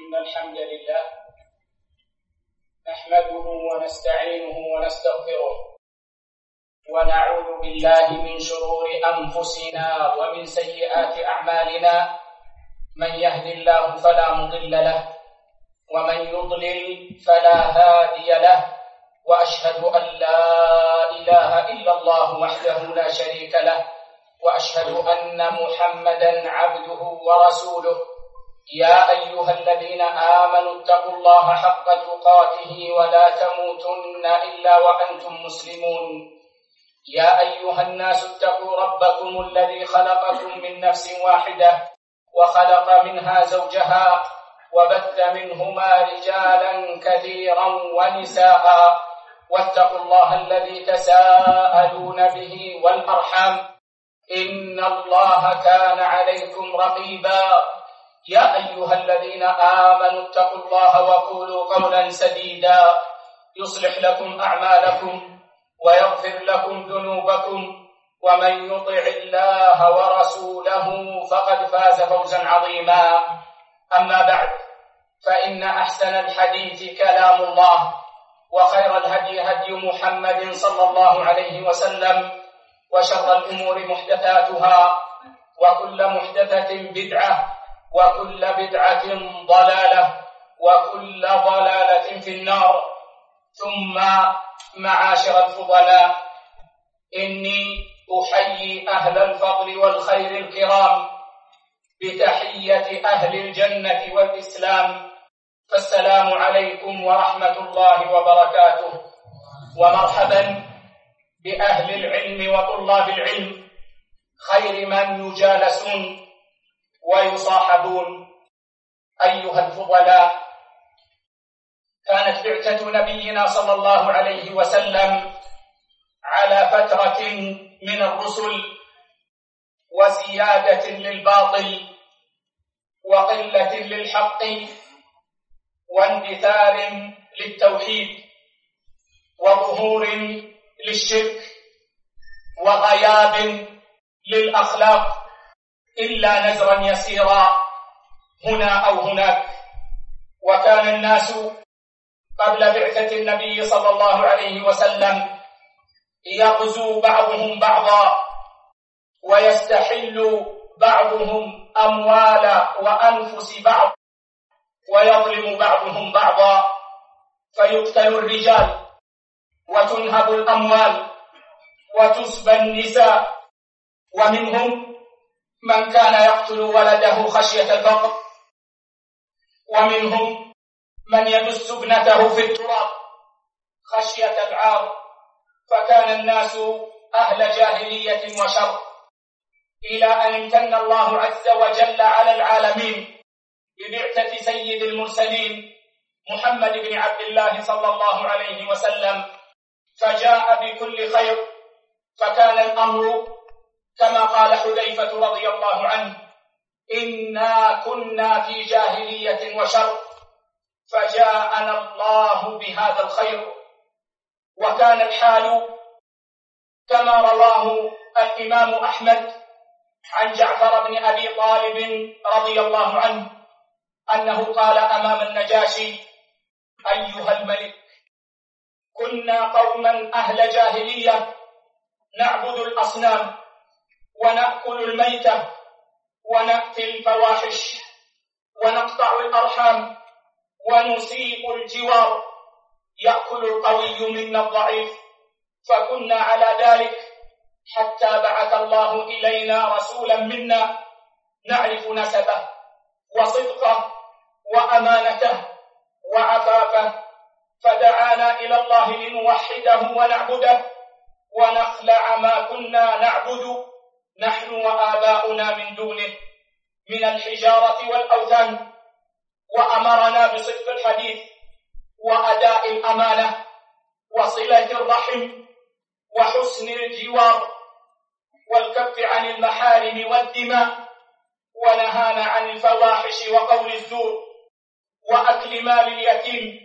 إن الحمد لله نحمده ونستعينه ونستغفره ونعوذ بالله من شرور أنفسنا ومن سيئات أعمالنا من يهد الله فلا مضل له ومن يضلل فلا هادي له وأشهد أن لا إله إلا الله وحده لا شريك له وأشهد أن محمدًا عبده ورسوله يا أيها الذين آمنوا اتقوا الله حق تقاته ولا تموتن إلا وأنتم مسلمون يا أيها الناس اتقوا ربكم الذي خلقكم من نفس واحدة وخلق منها زوجها وبث منهما رجالا كثيرا ونساء واتقوا الله الذي تساءلون به والأرحام إن الله كان عليكم رقيبا يا أيها الذين آمنوا اتقوا الله وقولوا قولا سديدا يصلح لكم أعمالكم ويغفر لكم ذنوبكم ومن يطع الله ورسوله فقد فاز فوزا عظيما أما بعد فإن أحسن الحديث كلام الله وخير الهدي هدي محمد صلى الله عليه وسلم وشر الأمور محدثاتها وكل محدثة بدعة وكل بدعة ضلالة وكل ضلالة في النار. ثم معاشر الفضلاء، إني أحيي أهل الفضل والخير الكرام بتحية أهل الجنة والإسلام، فالسلام عليكم ورحمة الله وبركاته، ومرحبا بأهل العلم وطلاب العلم خير من يجالسون ويصاحبون. أيها الفضلاء، كانت بعثة نبينا صلى الله عليه وسلم على فترة من الرسل وزيادة للباطل وقلة للحق واندثار للتوحيد وظهور للشرك وغياب للأخلاق إلا نزرا يسيرا هنا أو هناك. وكان الناس قبل بعثة النبي صلى الله عليه وسلم يغزو بعضهم بعضا ويستحل بعضهم أموال وأنفس بعض ويظلم بعضهم بعضا، فيقتل الرجال وتنهب الأموال وتسبى النساء، ومنهم من كان يقتل ولده خشية الفقر، ومنهم من يدس ابنته في التراب خشية العار. فكان الناس أهل جاهلية وشر، إلى أن امتن الله عز وجل على العالمين ببعثة سيد المرسلين محمد بن عبد الله صلى الله عليه وسلم، فجاء بكل خير. فكان الأمر كما قال حذيفة رضي الله عنه: إنا كنا في جاهلية وشر فجاءنا الله بهذا الخير. وكان الحال كما رواه الإمام أحمد عن جعفر بن أبي طالب رضي الله عنه أنه قال أمام النجاشي: أيها الملك، كنا قوما أهل جاهلية نعبد الأصنام ونأكل الميتة ونأتي الفواحش ونقطع الأرحام ونسيء الجوار، يأكل القوي منا الضعيف، فكنا على ذلك حتى بعث الله إلينا رسولا منا نعرف نسبه وصدقه وأمانته وعفافه، فدعانا إلى الله لنوحده ونعبده ونخلع ما كنا نعبد نحن وآباؤنا من دونه من الحجارة والأوثان، وأمرنا بصدق الحديث وأداء الأمانة وصلة الرحم وحسن الجوار والكف عن المحارم والدماء، ونهانا عن الفواحش وقول الزور وأكل مال اليتيم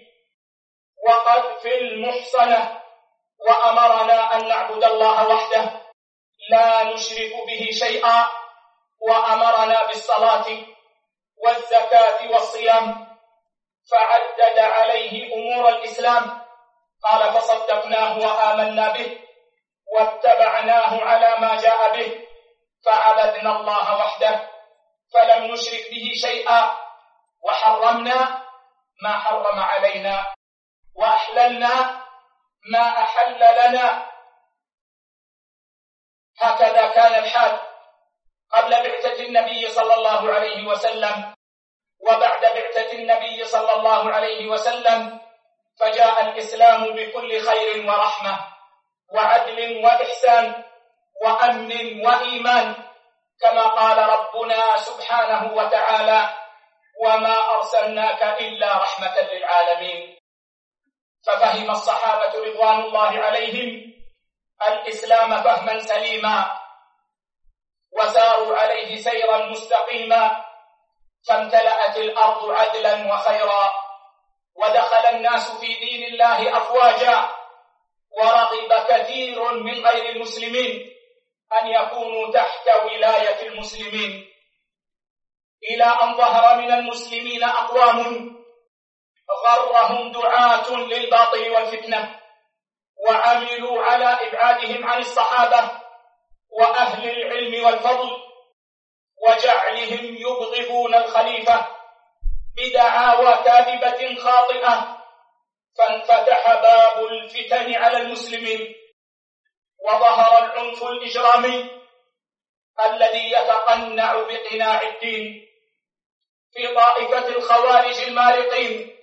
وقذف المحصنة، وأمرنا أن نعبد الله وحده لا نشرك به شيئا، وأمرنا بالصلاة والزكاة والصيام فعدد عليه أمور الإسلام، قال: فصدقناه وآمنا به واتبعناه على ما جاء به، فعبدنا الله وحده فلم نشرك به شيئا، وحرمنا ما حرم علينا، وأحللنا ما أحل لنا. هكذا كان الحال قبل بعثة النبي صلى الله عليه وسلم، وبعد بعثة النبي صلى الله عليه وسلم فجاء الإسلام بكل خير ورحمة وعدل وإحسان وأمن وإيمان، كما قال ربنا سبحانه وتعالى: وما أرسلناك إلا رحمة للعالمين. ففهم الصحابة رضوان الله عليهم الإسلام فهما سليما، وساروا عليه سيرا مستقيما، فامتلأت الأرض عدلا وخيرا، ودخل الناس في دين الله أفواجا، ورغب كثير من غير المسلمين أن يكونوا تحت ولاية المسلمين، إلى أن ظهر من المسلمين أقوام غرهم دعاة للباطل والفتنة، وعملوا على إبعادهم عن الصحابة وأهل العلم والفضل، وجعلهم يبغضون الخليفة بدعاوى كاذبة خاطئة، فانفتح باب الفتن على المسلمين، وظهر العنف الإجرامي الذي يتقنع بقناع الدين في طائفة الخوارج المارقين،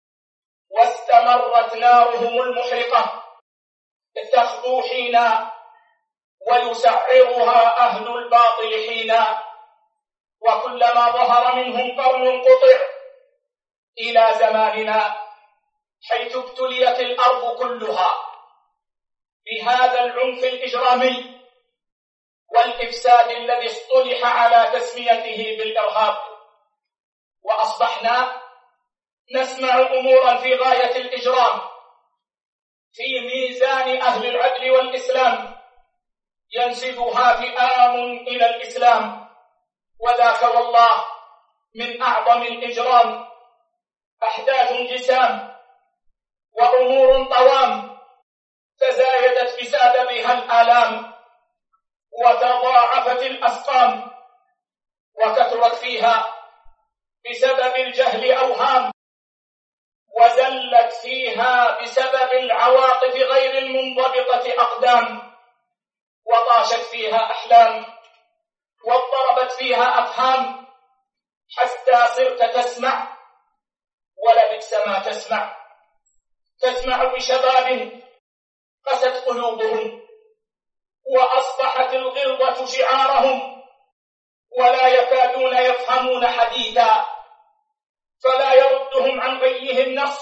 واستمرت نارهم المحرقة تخطو حينا ويسعرها أهل الباطل حينا، وكلما ظهر منهم قرن قطع، إلى زماننا حيث ابتليت الأرض كلها بهذا العنف الإجرامي والإفساد الذي اصطلح على تسميته بالإرهاب، وأصبحنا نسمع أمورا في غاية الإجرام في ميزان أهل العدل والإسلام ينسبها فئام إلى الإسلام، وذاك والله من أعظم الإجرام. أحداث جسام وأمور طوام تزايدت بسببها الآلام، وتضاعفت الأسقام، وكثرت فيها بسبب الجهل أوهام، وزلت فيها بسبب العواطف غير المنضبطة أقدام، وطاشت فيها أحلام، واضطربت فيها أفهام، حتى صرت تسمع ولبئس ما تسمع بشباب قست قلوبهم، وأصبحت الغلظة شعارهم، ولا يكادون يفهمون حديثا، فلا يردهم عن غيهم نص،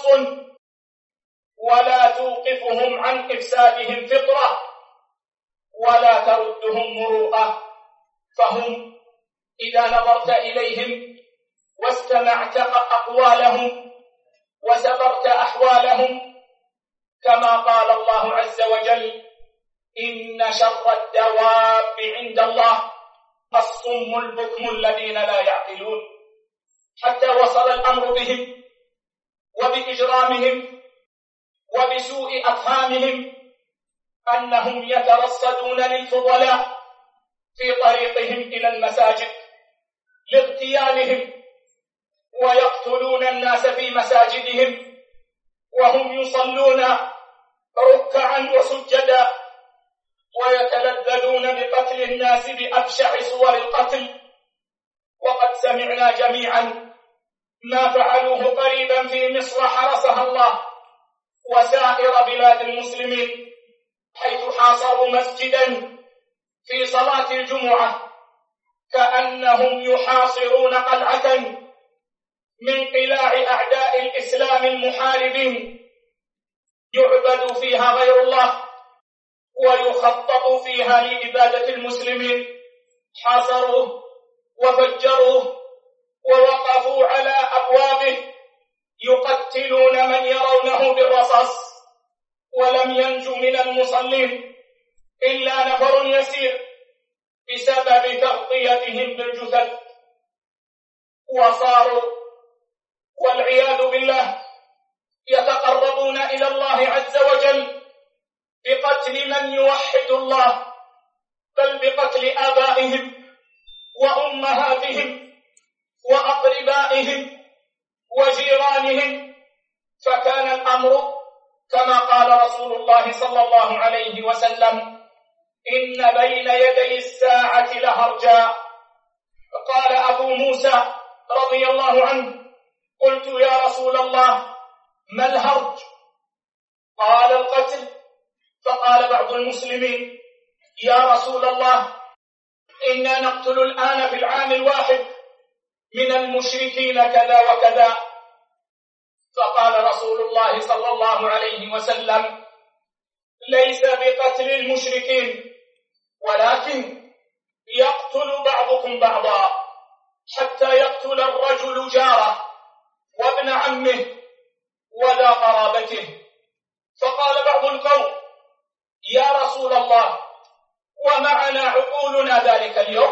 ولا توقفهم عن إفسادهم فطرة، ولا تردهم مروءة. فهم إذا نظرت إليهم واستمعت أقوالهم وسبرت أحوالهم، كما قال الله عز وجل: إن شر الدواب عند الله الصم البكم الذين لا يعقلون. حتى وصل الأمر بهم وبإجرامهم وبسوء أفهامهم أنهم يترصدون للفضلاء في طريقهم إلى المساجد لاغتيالهم، ويقتلون الناس في مساجدهم وهم يصلون ركعا وسجدا، ويتلذذون بقتل الناس بأبشع صور القتل. وقد سمعنا جميعا ما فعلوه قريبا في مصر حرسها الله وسائر بلاد المسلمين، حيث حاصروا مسجدا في صلاة الجمعة كأنهم يحاصرون قلعة من قلاع أعداء الإسلام المحاربين، يعبد فيها غير الله ويخطط فيها لإبادة المسلمين. حاصروه وفجروه ووقفوا على أبوابه يقتلون من يرونه بالرصاص، ولم ينجو من المصلين إلا نفر يسير بسبب تغطيتهم بالجثث، وصاروا والعياذ بالله آبائهم وأمهاتهم وأقربائهم وجيرانهم، فكان الأمر كما قال رسول الله صلى الله عليه وسلم: إن بين يدي الساعة لهرجا. قال أبو موسى رضي الله عنه: قلت يا رسول الله ما الهرج؟ قال: القتل. فقال بعض المسلمين: يا رسول الله إنا نقتل الآن في العام الواحد من المشركين كذا وكذا. فقال رسول الله صلى الله عليه وسلم: ليس بقتل المشركين، ولكن يقتل بعضكم بعضا حتى يقتل الرجل جاره وابن عمه وذا قرابته. فقال بعض القوم: يا رسول الله ومعنا عقولنا ذلك اليوم.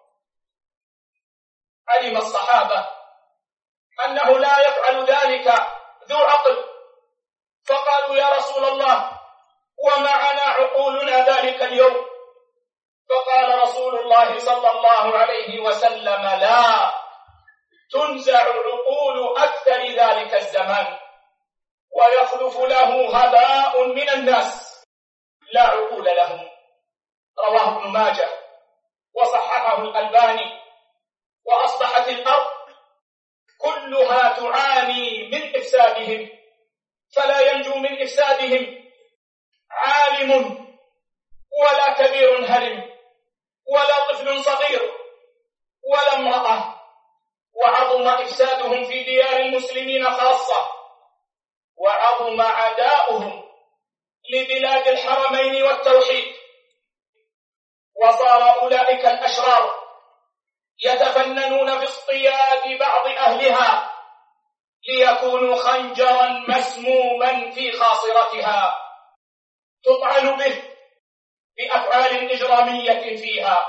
علم الصحابة أنه لا يفعل ذلك ذو عقل، فقالوا: يا رسول الله ومعنا عقولنا ذلك اليوم. فقال رسول الله صلى الله عليه وسلم: لا، تنزع عقول أكثر ذلك الزمان ويخلف له هباء من الناس لا عقول لهم. رواه ابن ماجه وصححه الألباني. وأصبحت الأرض كلها تعاني من إفسادهم، فلا ينجو من إفسادهم عالم ولا كبير هرم ولا طفل صغير ولا امرأة. وعظم إفسادهم في ديار المسلمين خاصة، وعظم عداؤهم لبلاد الحرمين والتوحيد. وصار أولئك الأشرار يتفننون في اصطياد بعض أهلها ليكونوا خنجرا مسموما في خاصرتها تطعن به بأفعال إجرامية فيها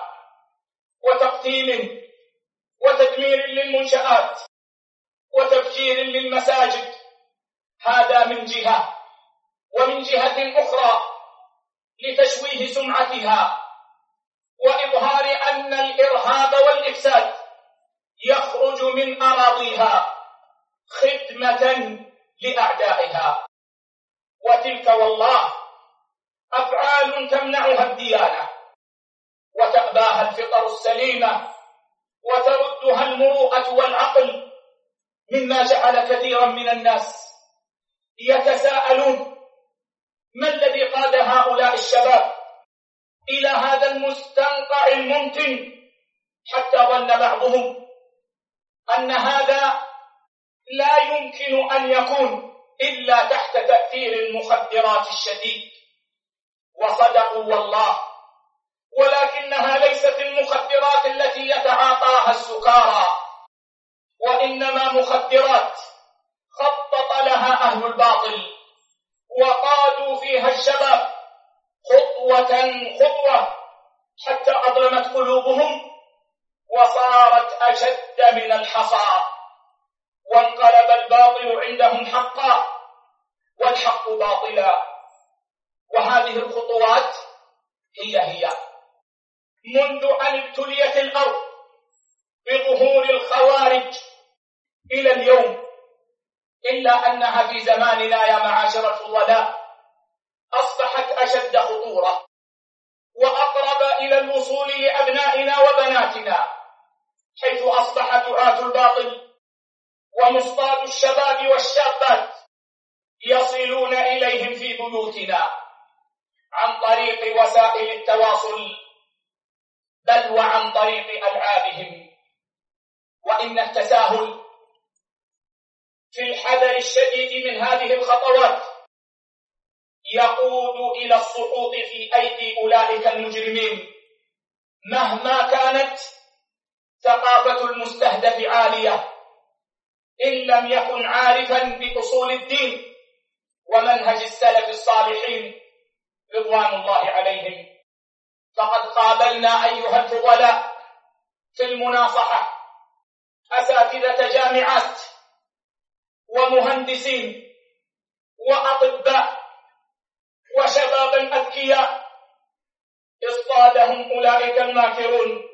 وتقتيل وتدمير للمنشآت وتفجير للمساجد. هذا من جهة، ومن جهة أخرى لتشويه سمعتها وإظهار أن الإرهاب والإفساد يخرج من أراضيها خدمة لأعدائها. وتلك والله أفعال تمنعها الديانة وتأباها الفطر السليمة وتردها المروءة والعقل، مما جعل كثيرا من الناس يتساءلون: ما الذي قاد هؤلاء الشباب إلى هذا المستنقع الممتن، حتى ظن بعضهم أن هذا لا يمكن أن يكون إلا تحت تأثير المخدرات الشديد. وصدقوا والله، ولكنها ليست المخدرات التي يتعاطاها السكارى، وإنما مخدرات خطط لها أهل الباطل وقادوا فيها الشباب خطوة خطوة حتى أظلمت قلوبهم وصارت أشد من الحصى، وانقلب الباطل عندهم حقا والحق باطلا. وهذه الخطوات هي منذ أن ابتليت الأرض بظهور الخوارج إلى اليوم، إلا أنها في زماننا يا معاشر الفضلاء أصبحت أشد خطورة وأقرب إلى الوصول لأبنائنا وبناتنا، حيث أصبح دعاة الباطل ومصطاد الشباب والشابات يصلون إليهم في بيوتنا عن طريق وسائل التواصل، بل وعن طريق ألعابهم. وإن التساهل في الحذر الشديد من هذه الخطوات يقود إلى السقوط في أيدي أولئك المجرمين، مهما كانت ثقافة المستهدف عالية، إن لم يكن عارفا بأصول الدين ومنهج السلف الصالحين رضوان الله عليهم. فقد قابلنا أيها الفضلاء في المناصحة أساتذة جامعات ومهندسين وأطباء وشبابا أذكياء اصطادهم أولئك الماكرون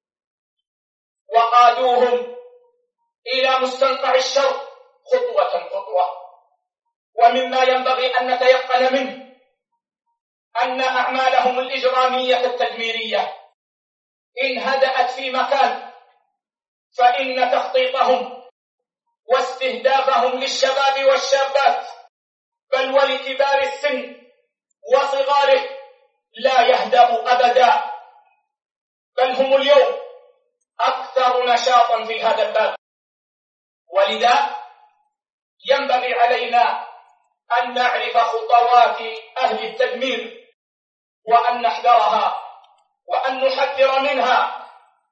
وقادوهم إلى مستنقع الشر خطوة خطوة. ومما ينبغي أن نتيقن منه أن أعمالهم الإجرامية التدميرية إن هدأت في مكان فإن تخطيطهم واستهدافهم للشباب والشابات بل ولكبار السن وصغاره لا يهدأ أبدا، بل هم اليوم أكثر نشاطا في هذا الباب. ولذا ينبغي علينا أن نعرف خطوات أهل التدمير وأن نحذرها وأن نحذر منها.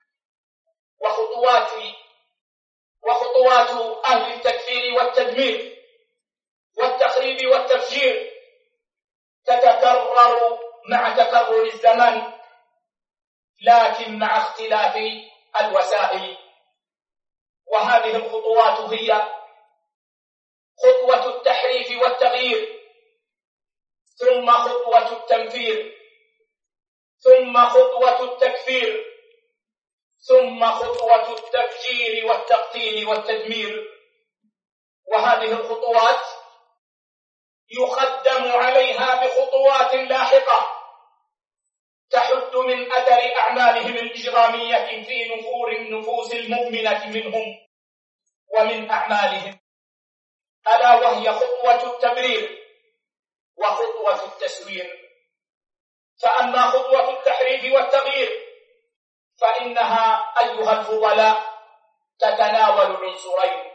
وخطوات أهل التكفير والتدمير والتخريب والتفجير تتكرر مع تكرر الزمان لكن مع اختلاف الوسائل. وهذه الخطوات هي خطوة التحريف والتغيير، ثم خطوة التنفير، ثم خطوة التكفير، ثم خطوة التفجير والتقتيل والتدمير. وهذه الخطوات يقدم عليها بخطوات لاحقة تحد من أثر أعمالهم الإجرامية في نفور النفوس المؤمنة منهم ومن أعمالهم، ألا وهي خطوة التبرير وخطوة التسوير. فأما خطوة التحريف والتغيير فإنها أيها الفضلاء تتناول عنصرين: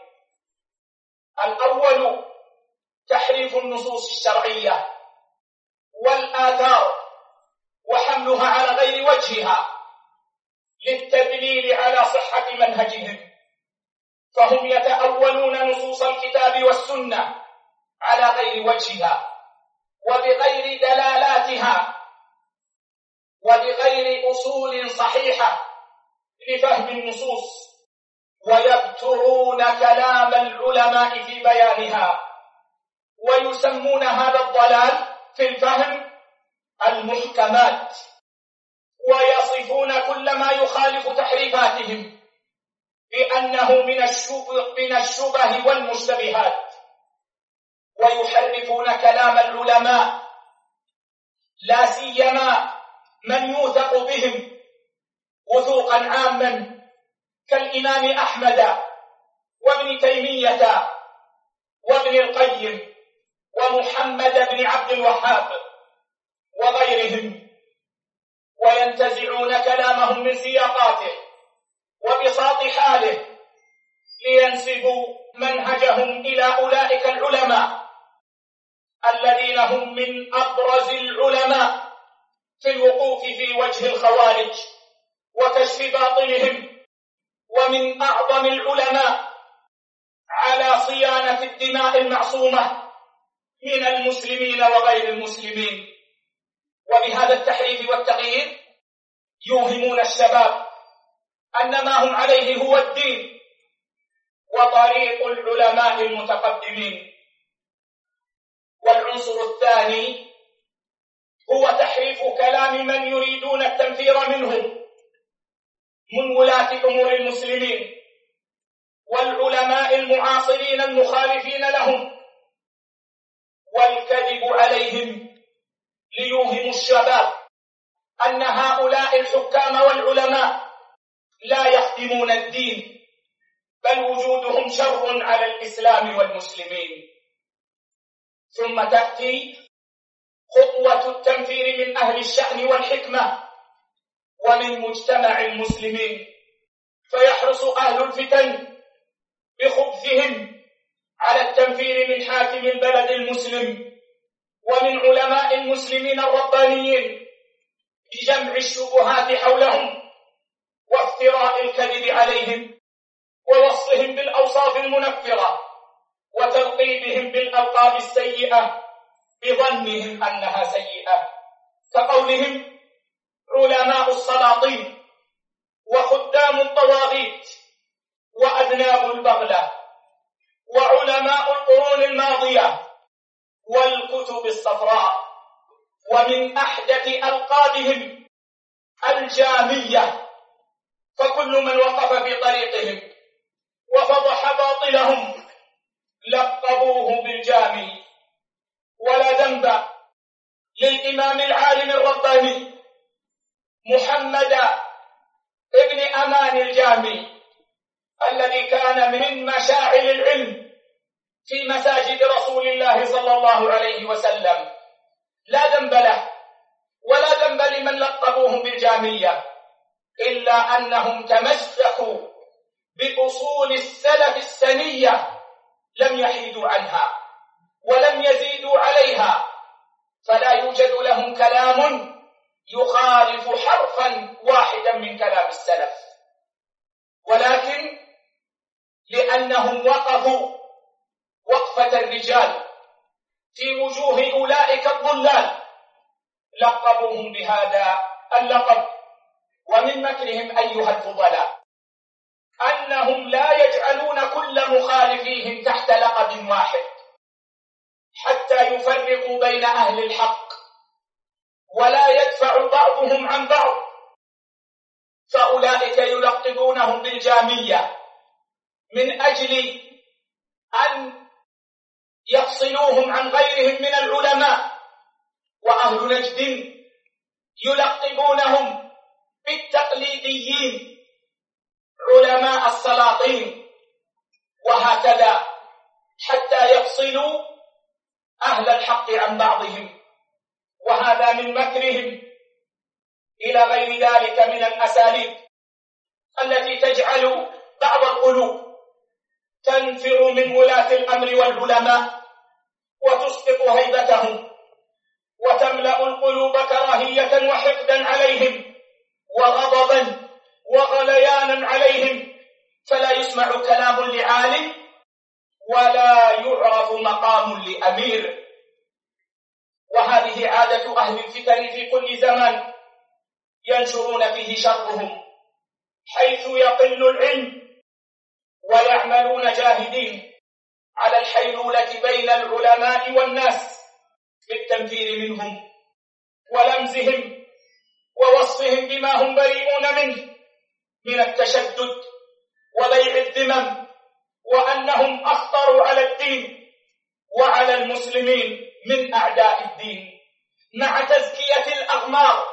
الأول تحريف النصوص الشرعية والآثار وحملها على غير وجهها للتدليل على صحة منهجهم، فهم يتأولون نصوص الكتاب والسنة على غير وجهها وبغير دلالاتها وبغير أصول صحيحة لفهم النصوص، ويبترون كلام العلماء في بيانها، ويسمون هذا الضلال في الفهم المحكمات، ويصفون كل ما يخالف تحريفاتهم بأنه من الشبه والمشتبهات، ويحرفون كلام العلماء لا سيما من يوثق بهم وثوقا عاما كالإمام أحمد وابن تيمية وابن القيم ومحمد بن عبد الوهاب وغيرهم، وينتزعون كلامهم من سياقاته وبساط حاله لينسبوا منهجهم إلى أولئك العلماء الذين هم من أبرز العلماء في الوقوف في وجه الخوارج وكشف باطلهم، ومن أعظم العلماء على صيانة الدماء المعصومة من المسلمين وغير المسلمين. وبهذا التحريف والتغيير يوهمون الشباب أن ما هم عليه هو الدين وطريق العلماء المتقدمين. والعنصر الثاني هو تحريف كلام من يريدون التنفير منهم من ولاة أمور المسلمين والعلماء المعاصرين المخالفين لهم، والكذب عليهم ليوهموا الشباب أن هؤلاء الحكام والعلماء لا يخدمون الدين بل وجودهم شر على الإسلام والمسلمين. ثم تأتي خطوة التنفير من أهل الشأن والحكمة ومن مجتمع المسلمين، فيحرص أهل الفتن بخبثهم على التنفير من حاكم البلد المسلم ومن علماء المسلمين الربانيين بجمع الشبهات حولهم وافتراء الكذب عليهم ووصفهم بالأوصاف المنفرة وتلقيبهم بالألقاب السيئة بظنهم أنها سيئة، كقولهم علماء السلاطين وخدام الطواغيت وأذناب البغلة وعلماء القرون الماضية والكتب الصفراء. ومن أحدث ألقابهم الجامية، فكل من وقف في طريقهم وفضح باطلهم لقبوه بالجامي. ولا ذنب للإمام العالم الرباني محمد ابن أمان الجامي الذي كان من مشاعل العلم في مساجد رسول الله صلى الله عليه وسلم، لا ذنب له ولا ذنب لمن لقبوهم بالجامية، إلا أنهم تمسكوا بأصول السلف السنية، لم يحيدوا عنها ولم يزيدوا عليها، فلا يوجد لهم كلام يخالف حرفا واحدا من كلام السلف، ولكن لأنهم وقفوا وقفة الرجال في وجوه أولئك الضلال لقبوهم بهذا اللقب. ومن مكرهم أيها الفضلاء أنهم لا يجعلون كل مخالفيهم تحت لقب واحد حتى يفرقوا بين أهل الحق، ولا يدفع بعضهم عن بعض، فأولئك يلقبونهم بالجامية من أجل أن يفصلوهم عن غيرهم من العلماء، وأهل نجد يلقبونهم بالتقليديين علماء السلاطين، وهكذا حتى يفصلوا أهل الحق عن بعضهم، وهذا من مكرهم. إلى غير ذلك من الأساليب التي تجعل بعض القلوب تنفر من ولاة الأمر والعلماء وتسقط هيبتهم، وتملأ القلوب كراهية وحقدا عليهم وغضبا وغليانا عليهم، فلا يسمع كلام لعالم ولا يعرف مقام لأمير. وهذه عادة أهل الفتن في كل زمان ينشرون فيه شرهم، حيث يقل العلم ويعملون جاهدين على الحيلولة بين العلماء والناس بالتنفير منهم ولمزهم ووصفهم بما هم بريئون منه من التشدد وبيع الذمم، وأنهم أخطر على الدين وعلى المسلمين من أعداء الدين، مع تزكية الأغمار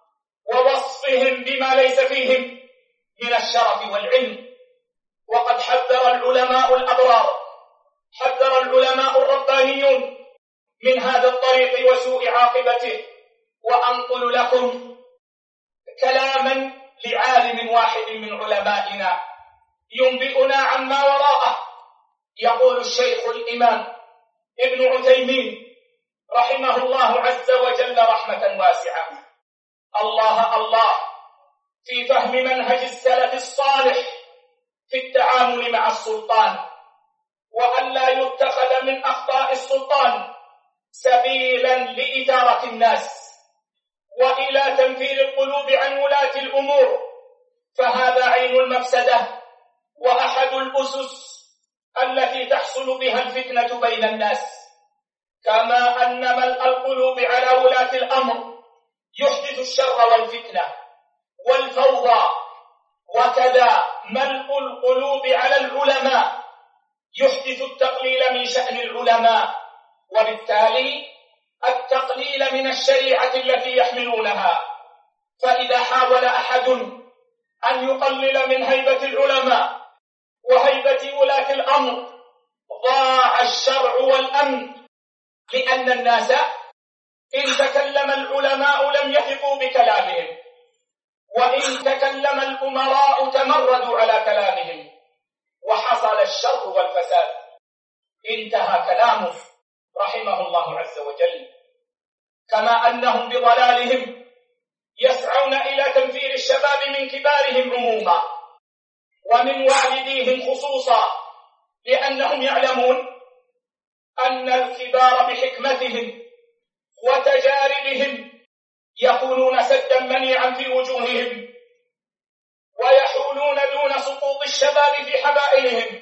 ووصفهم بما ليس فيهم من الشرف والعلم. وقد حذر العلماء الأبرار، حذر العلماء الربانيون من هذا الطريق وسوء عاقبته. وأنقل لكم كلاما لعالم واحد من علمائنا ينبئنا عما وراءه. يقول الشيخ الإمام ابن عثيمين رحمه الله عز وجل رحمة واسعة: الله الله في فهم منهج السلف الصالح في التعامل مع السلطان، وأن لا يتخذ من أخطاء السلطان سبيلا لإثارة الناس وإلى تنفير القلوب عن ولاة الأمور، فهذا عين المفسدة وأحد الأسس التي تحصل بها الفتنة بين الناس. كما أن ملء القلوب على ولاة الأمر يحدث الشر والفتنة والفوضى، وكذا ملء القلوب على العلماء يحدث التقليل من شأن العلماء، وبالتالي التقليل من الشريعة التي يحملونها. فإذا حاول أحد أن يقلل من هيبة العلماء وهيبة ولاة الأمر ضاع الشرع والأمن، لأن الناس إن تكلم العلماء لم يثقوا بكلامهم، وإن تكلم الأمراء تمردوا على كلامهم، وحصل الشر والفساد. انتهى كلامه رحمه الله عز وجل. كما أنهم بضلالهم يسعون إلى تنفير الشباب من كبارهم عموما ومن والديهم خصوصا، لأنهم يعلمون أن الكبار بحكمتهم وتجاربهم يكونون سدا منيعا في وجوههم، ويحولون دون سقوط الشباب في حبائلهم،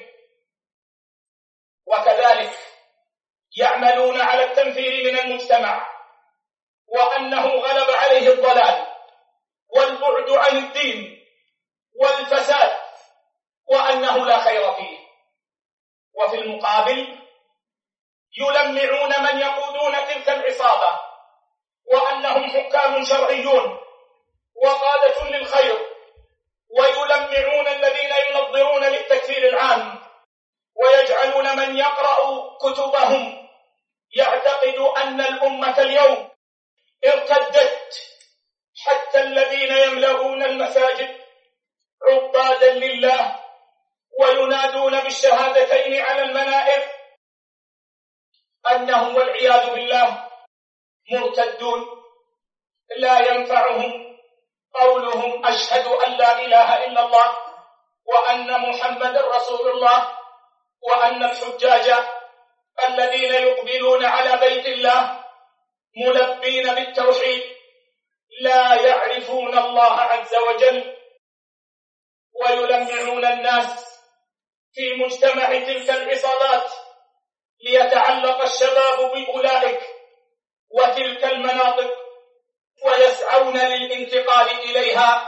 وكذلك يعملون على التنفير من المجتمع، وأنه غلب عليه الضلال والبعد عن الدين والفساد، وأنه لا خير فيه. وفي المقابل يلمعون من يقودون تلك العصابة وأنهم حكام شرعيون وقادة للخير، ويلمعون الذين ينظرون للتكفير العام، ويجعلون من يقرأ كتبهم يعتقد أن الأمة اليوم ارتدت، حتى الذين يملؤون المساجد عبادا لله وينادون بالشهادتين على المنائر أنهم والعياذ بالله مرتدون، لا ينفعهم قولهم أشهد أن لا إله إلا الله وأن محمد رسول الله، وأن الحجاج الذين يقبلون على بيت الله ملبين بالتوحيد لا يعرفون الله عز وجل، ويلمعون الناس في مجتمع تلك العصابات ليتعلق الشباب بأولئك وتلك المناطق، ويسعون للانتقال إليها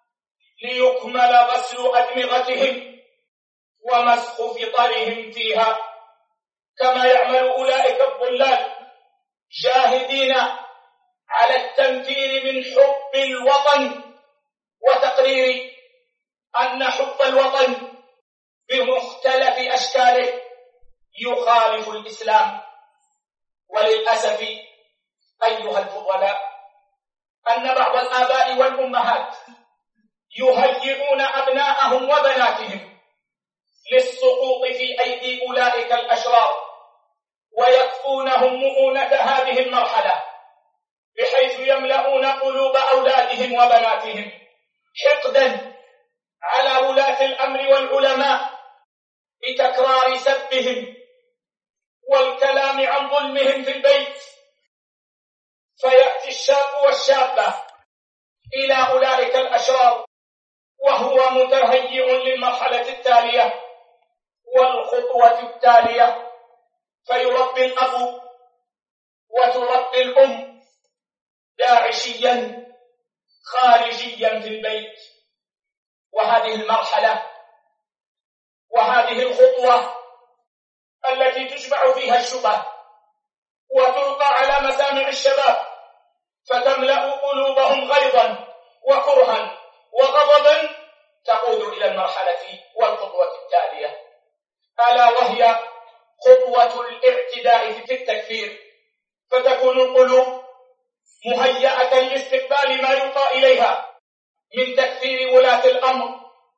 ليكمل غسل أدمغتهم ومسخ فطرهم فيها، كما يعمل أولئك الضلال جاهدين على التمثيل من حب الوطن وتقرير أن حب الوطن بمختلف أشكاله يخالف الإسلام. وللأسف أيها الفضلاء أن بعض الآباء والأمهات يهيئون أبناءهم وبناتهم للسقوط في أيدي أولئك الأشرار، ويكفونهم مؤونة هذه المرحلة بحيث يملؤون قلوب أولادهم وبناتهم حقدا على ولاة الأمر والعلماء بتكرار سبهم والكلام عن ظلمهم في البيت، فيأتي الشاب والشابة إلى أولئك الأشرار وهو متهيئ للمرحلة التالية والخطوة التالية، فيربي الأب وتربي الأم داعشيا خارجيا في البيت. وهذه المرحلة وهذه الخطوة التي تجمع فيها الشبه وتلقى على مسامع الشباب فتملأ قلوبهم غيظا وكرها وغضبا، تقود إلى المرحلة والخطوة التالية، ألا وهي خطوة الاعتداء في التكفير، فتكون القلوب مهيئة لاستقبال ما يلقى إليها من تكفير ولاة الأمر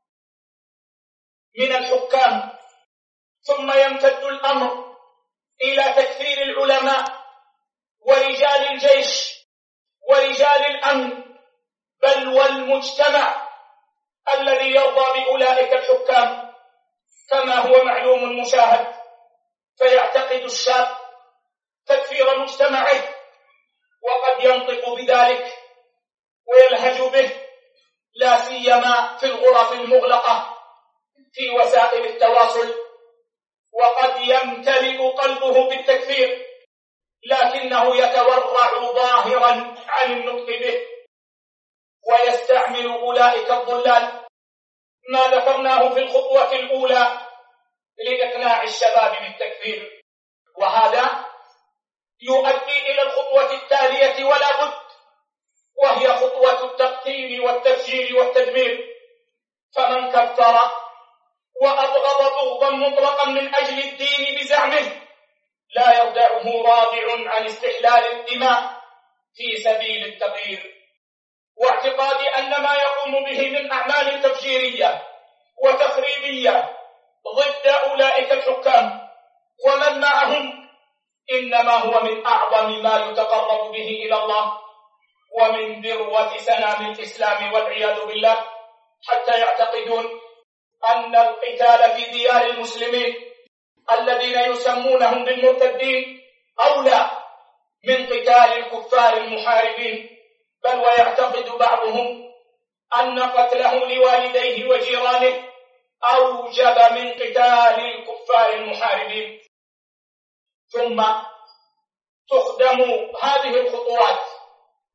من الحكام، ثم يمتد الأمر إلى تكفير العلماء ورجال الجيش ورجال الأمن، بل والمجتمع الذي يرضى بأولئك الحكام كما هو معلوم مشاهد. فيعتقد الشاب تكفير مجتمعه وقد ينطق بذلك ويلهج به، لا سيما في الغرف المغلقة في وسائل التواصل، وقد يمتلئ قلبه بالتكفير لكنه يتورع ظاهرا عن النطق به، ويستعمل أولئك الضلال ما ذكرناه في الخطوة الأولى لإقناع الشباب بالتكفير، وهذا يؤدي إلى الخطوة التالية ولا بد، وهي خطوة التقتيل والتفجير والتدمير. فمن كفر وأبغض بغضا مطلقا من أجل الدين بزعمه لا يردعه رادع عن استحلال الدماء في سبيل التغيير، واعتقاد أن ما يقوم به من أعمال تفجيرية وتخريبية ضد أولئك الحكام ومن معهم إنما هو من أعظم ما يتقرب به إلى الله ومن ذروة سنام الإسلام والعياذ بالله، حتى يعتقدون أن القتال في ديار المسلمين الذين يسمونهم بالمرتدين أولى من قتال الكفار المحاربين، بل ويعتقد بعضهم أن قتله لوالديه وجيرانه أوجب من قتال الكفار المحاربين. ثم تخدم هذه الخطوات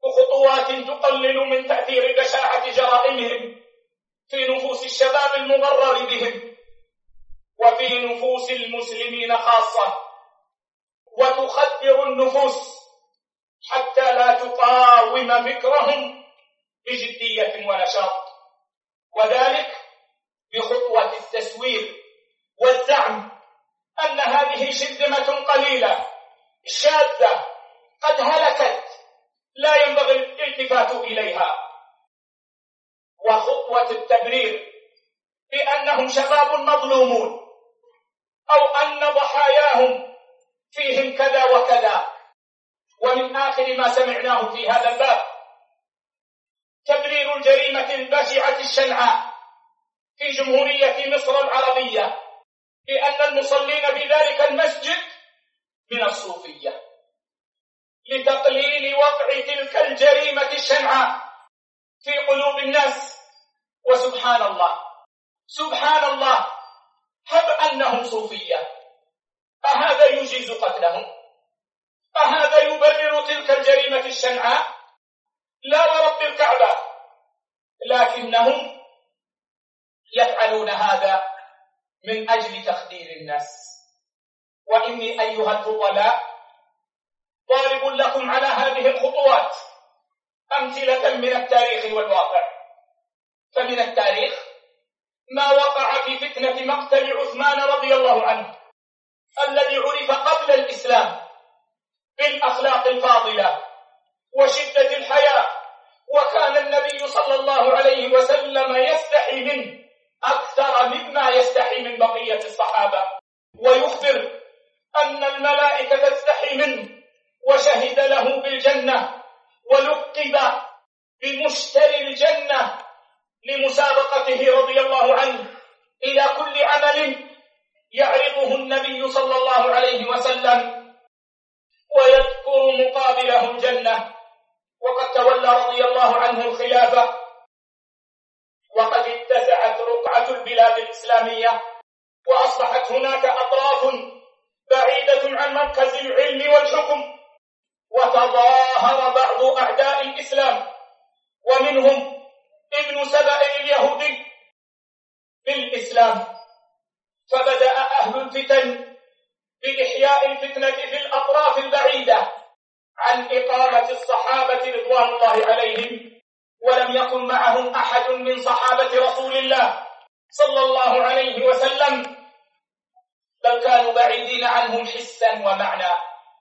وخطوات تقلل من تأثير بشاعة جرائمهم في نفوس الشباب المغرر بهم وفي نفوس المسلمين خاصة، وتخدر النفوس حتى لا تقاوم فكرهم بجدية ونشاط، وذلك بخطوة التسوير والزعم أن هذه شذمة قليلة شاذة قد هلكت لا ينبغي الالتفات إليها، وخطوة التبرير بأنهم شباب مظلومون أو أن ضحاياهم فيهم كذا وكذا. ومن آخر ما سمعناه في هذا الباب تبرير الجريمة البشعة الشنعاء في جمهورية مصر العربية بأن المصلين في ذلك المسجد من الصوفية، لتقليل وقع تلك الجريمة الشنعاء في قلوب الناس. وسبحان الله سبحان الله، هب أنهم صوفية، أهذا يجيز قتلهم؟ أهذا يبرر تلك الجريمة الشنعاء؟ لا ورب الكعبة، لكنهم يفعلون هذا من أجل تخدير الناس. وإني أيها الفضلاء ضارب لكم على هذه الخطوات أمثلة من التاريخ والواقع. فمن التاريخ ما وقع في فتنة مقتل عثمان رضي الله عنه الذي عرف قبل الإسلام بالأخلاق الفاضلة وشدة الحياء، وكان النبي صلى الله عليه وسلم يستحي منه أكثر مما يستحي من بقية الصحابة، ويخبر أن الملائكة تستحي منه، وشهد له بالجنة ولقب بمشتري الجنة لمسابقته رضي الله عنه إلى كل عمل يعرضه النبي صلى الله عليه وسلم ويذكر مقابله الجنة. وقد تولى رضي الله عنه الخلافة، وقد اتسعت رقعة البلاد الإسلامية، وأصبحت هناك أطراف بعيدة عن مركز العلم والحكم، وتظاهر بعض أعداء الإسلام ومنهم ابن سبأ اليهودي بالإسلام، فبدأ أهل الفتن بإحياء الفتنة في الأطراف البعيدة عن إقامة الصحابة رضوان الله عليهم، ولم يكن معهم أحد من صحابة رسول الله صلى الله عليه وسلم، بل كانوا بعيدين عنهم حسا ومعنى.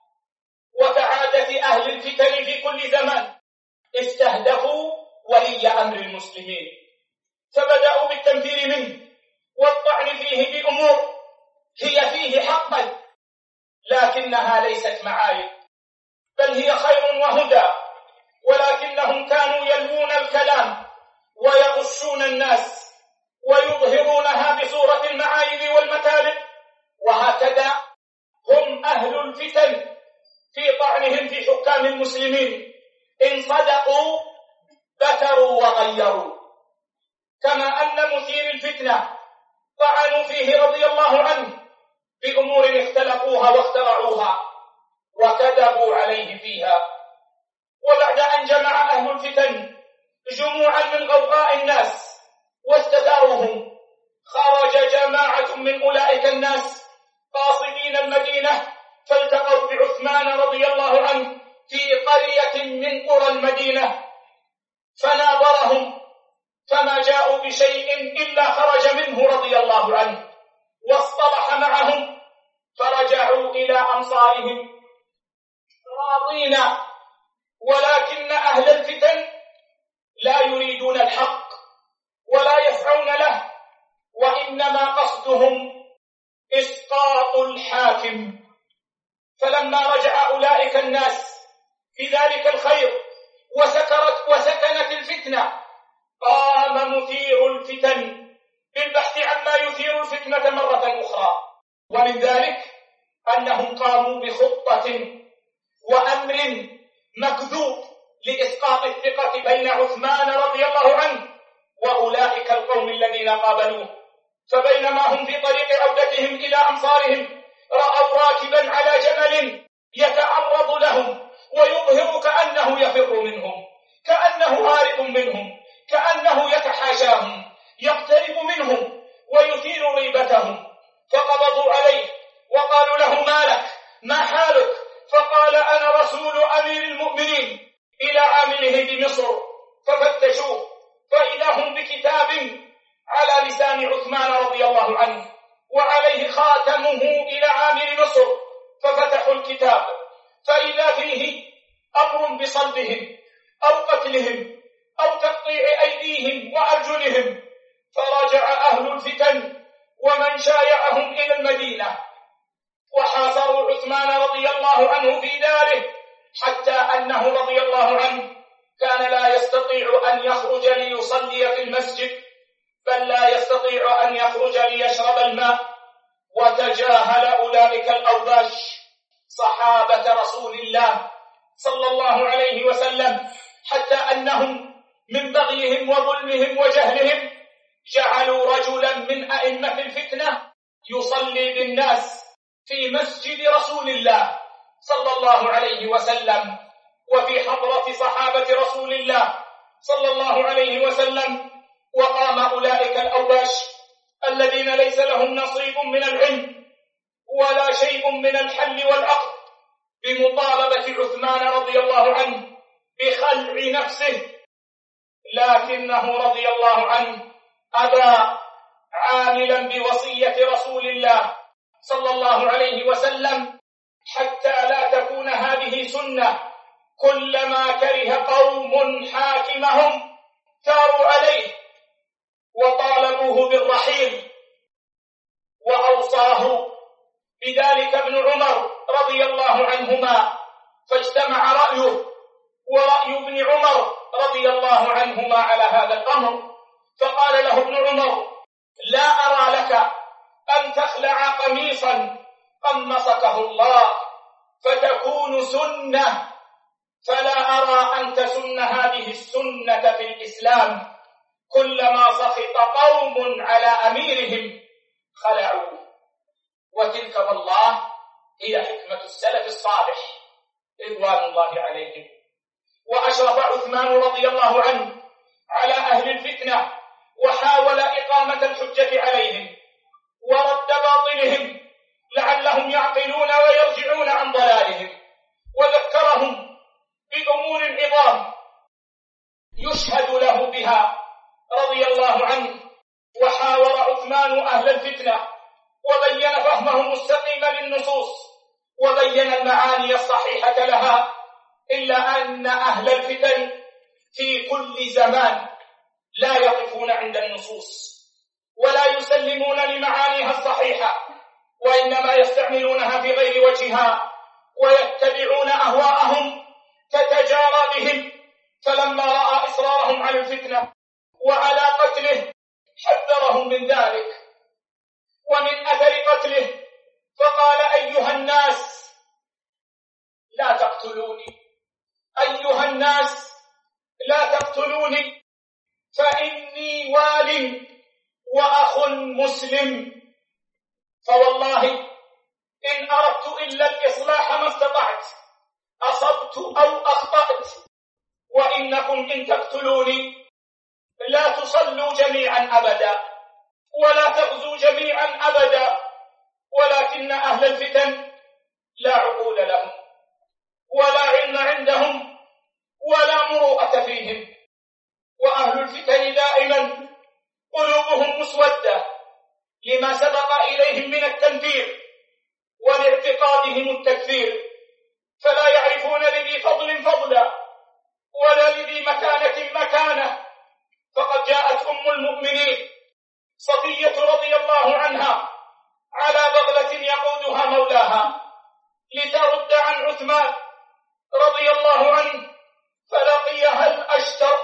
وكعادة أهل الفتن في كل زمان استهدفوا ولي أمر المسلمين، فبدأوا بالتنفير منه والطعن فيه بأمور هي فيه حقا لكنها ليست معايب، بل هي خير وهدى، ولكنهم كانوا يلوون الكلام ويغشون الناس ويظهرونها بصورة المعايب والمثالب. وهكذا هم أهل الفتن في طعنهم في حكام المسلمين، إن صدقوا بكروا وغيروا، كما أن مثير الفتنة طعنوا فيه رضي الله عنه بأمور اختلقوها واخترعوها وكذبوا عليه فيها. وبعد أن جمع أهل الفتن جموعا من غوغاء الناس واستثاروهم، خرج جماعة من أولئك الناس قاصدين المدينة، فالتقوا بعثمان رضي الله عنه في قرية من قرى المدينة، فناظرهم فما جاءوا بشيء إلا خرج منه رضي الله عنه، واصطلح معهم فرجعوا إلى أمصارهم راضين. ولكن أهل الفتن لا يريدون الحق ولا يسعون له، وإنما قصدهم إسقاط الحاكم. فلما رجع أولئك الناس بذلك الخير وسكنت الفتنة، قام مثير الفتن بالبحث عما يثير الفتنة مرة أخرى، ومن ذلك أنهم قاموا بخطة وأمر مكذوب لإسقاط الثقة بين عثمان رضي الله عنه وأولئك القوم الذين قابلوه. فبينما هم في طريق عودتهم إلى أمصارهم رأوا راكبا على جمل يتعرض لهم ويظهر كأنه يفر منهم، أمير المؤمنين إلى عامله بمصر ففتشوه فإذا هم بكتاب على لسان عثمان رضي الله عنه وعليه خاتمه إلى عامل مصر، ففتحوا الكتاب فإذا فيه أمر بصلبهم أو قتلهم أو تقطيع أيديهم وأرجلهم، فرجع أهل الفتن ومن شايعهم إلى المدينة وحاصروا عثمان رضي الله عنه في داره، حتى أنه رضي الله عنه كان لا يستطيع أن يخرج ليصلي في المسجد، بل لا يستطيع أن يخرج ليشرب الماء. وتجاهل أولئك الأوباش صحابة رسول الله صلى الله عليه وسلم، حتى أنهم من بغيهم وظلمهم وجهلهم جعلوا رجلا من أئمة الفتنة يصلي بالناس في مسجد رسول الله صلى الله عليه وسلم وفي حضرة صحابة رسول الله صلى الله عليه وسلم. وقام أولئك الأوباش الذين ليس لهم نصيب من العلم ولا شيء من الحل والعقد بمطالبة عثمان رضي الله عنه بخلع نفسه، لكنه رضي الله عنه أبى، عاملا بوصية رسول الله صلى الله عليه وسلم، حتى لا تكون هذه سنة، كلما كره قوم حاكمهم ثاروا عليه وطالبوه بالرحيل. وأوصاه بذلك ابن عمر رضي الله عنهما، فاجتمع رأيه ورأي ابن عمر رضي الله عنهما على هذا الأمر، فقال له ابن عمر: لا أرى لك أن تخلع قميصا قمصكه الله فتكون سنة، فلا أرى أن تسن هذه السنة في الإسلام، كلما سخط قوم على أميرهم خلعوا. وتلك والله هي حكمة السلف الصالح رضوان الله عليهم. وأشرف عثمان رضي الله عنه على أهل الفتنة وحاول إقامة الحجة عليهم ورد باطلهم لعلهم يعقلون ويرجعون عن ضلالهم، وذكرهم بأمور عظام يشهد له بها رضي الله عنه. وحاور عثمان أهل الفتنة وبين فهمهم السقيم للنصوص وبين المعاني الصحيحة لها، إلا أن أهل الفتن في كل زمان لا يقفون عند النصوص ولا يسلمون لمعانيها الصحيحة، وإنما يستعملونها في غير وجهها ويتبعون أهواءهم تتجارى بهم. فلما رأى إصرارهم على الفتنة وعلى قتله حذرهم من ذلك ومن أثر قتله، فقال: أيها الناس لا تقتلوني، أيها الناس لا تقتلوني، فإني وال وأخ مسلم، فوالله إن أردت إلا الإصلاح ما استطعت، أصبت أو أخطأت، وإنكم إن تقتلوني لا تصلوا جميعا أبدا ولا تغزوا جميعا أبدا، ولكن أهل الفتن لا عقول لهم ولا علم عندهم ولا مروءة فيهم، وأهل الفتن دائما قلوبهم مسودة لما سبق إليهم من التنفير ولاعتقادهم التكفير، فلا يعرفون لذي فضل فضلا ولا لذي مكانة مكانة. فقد جاءت أم المؤمنين صفية رضي الله عنها على بغلة يقودها مولاها لترد عن عثمان رضي الله عنه، فلقيها الأشتر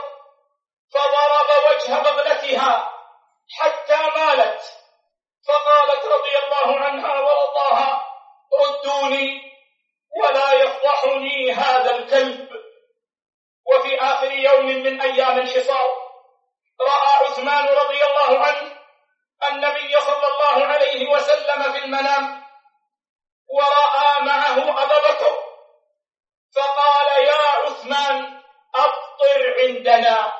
فضرب وجه بغلتها حتى مالت، فقالت رضي الله عنها ورضاها: ردوني ولا يفضحني هذا الكلب. وفي آخر يوم من أيام الحصار رأى عثمان رضي الله عنه النبي صلى الله عليه وسلم في المنام، ورأى معه أبا بكر، فقال: يا عثمان أفطر عندنا.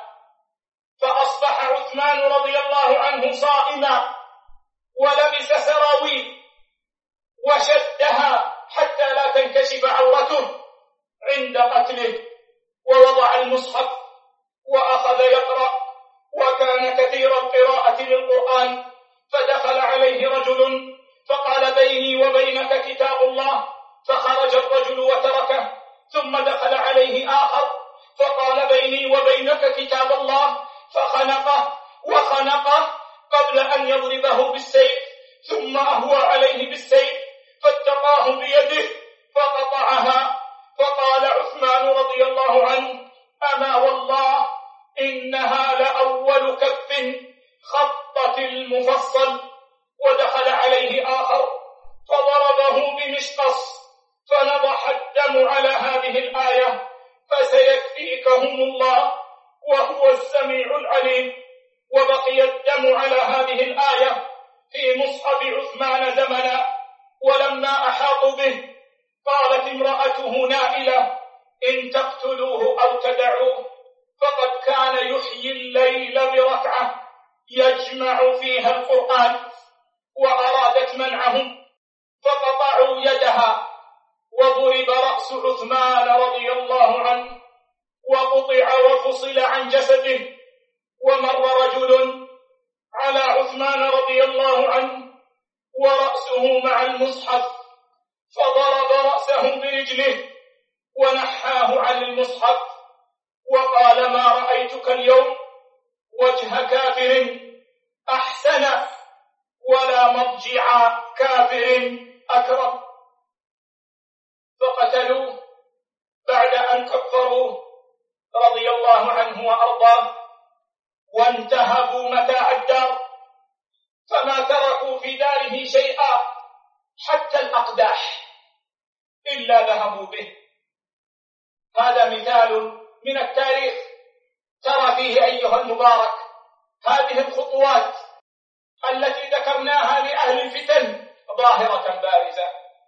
فأصبح عثمان رضي الله عنه صائما ولبس سراويل وشدها حتى لا تنكشف عورته عند قتله، ووضع المصحف وأخذ يقرأ، وكان كثير القراءة للقرآن. فدخل عليه رجل فقال: بيني وبينك كتاب الله. فخرج الرجل وتركه. ثم دخل عليه آخر فقال: بيني وبينك كتاب الله. فخنقه وخنقه قبل أن يضربه بالسيف، ثم أهوى عليه بالسيف فاتقاه بيده فقطعها. فقال عثمان رضي الله عنه: أما والله إنها لأول كف خطت المفصل. ودخل عليه آخر فضربه بمشقص فنضح الدم على هذه الآية: فسيكفيكهم الله وهو السميع العليم. وبقي الدم على هذه الآية في مصحف عثمان زمنا. ولما أحاطوا به قالت امرأته نائلة: إن تقتلوه أو تدعوه فقد كان يحيي الليل بركعة يجمع فيها القرآن. وأرادت منعهم فقطعوا يدها، وضرب رأس عثمان رضي الله عنه وقطع وفصل عن جسده. ومر رجل على عثمان رضي الله عنه ورأسه مع المصحف فضرب رأسه برجله ونحاه عن المصحف وقال: ما رأيتك اليوم وجه كافر أحسن ولا مضجع كافر أكرم. فقتلوه بعد أن كفروه رضي الله عنه وأرضاه، وانتهبوا متاع الدار، فما تركوا في داره شيئا حتى الأقداح إلا ذهبوا به. هذا مثال من التاريخ ترى فيه أيها المبارك هذه الخطوات التي ذكرناها لأهل الفتن ظاهرة بارزة.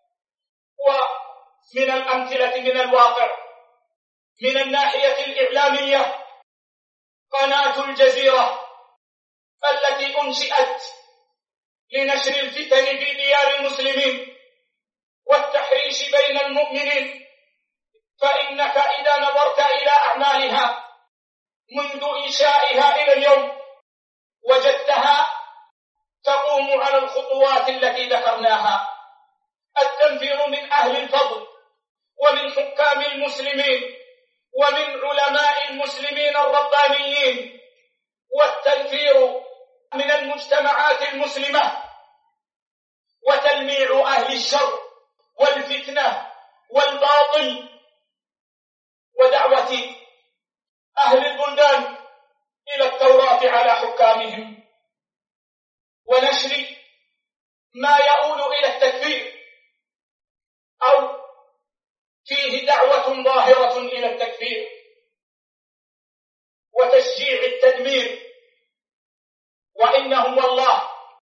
ومن الأمثلة من الواقع من الناحية الإعلامية قناة الجزيرة التي أنشئت لنشر الفتن في ديار المسلمين والتحريش بين المؤمنين، فإنك إذا نظرت إلى أعمالها منذ إنشائها إلى اليوم وجدتها تقوم على الخطوات التي ذكرناها: التنفير من أهل الفضل ومن حكام المسلمين ومن علماء المسلمين الربانيين، والتنفير من المجتمعات المسلمة، وتلميع أهل الشر والفتنة والباطل، ودعوة أهل البلدان إلى التوراة على حكامهم، ونشر ما يؤول إلى التكفير أو فيه دعوة ظاهرة إلى التكفير، وتشجيع التدمير. وإنهم والله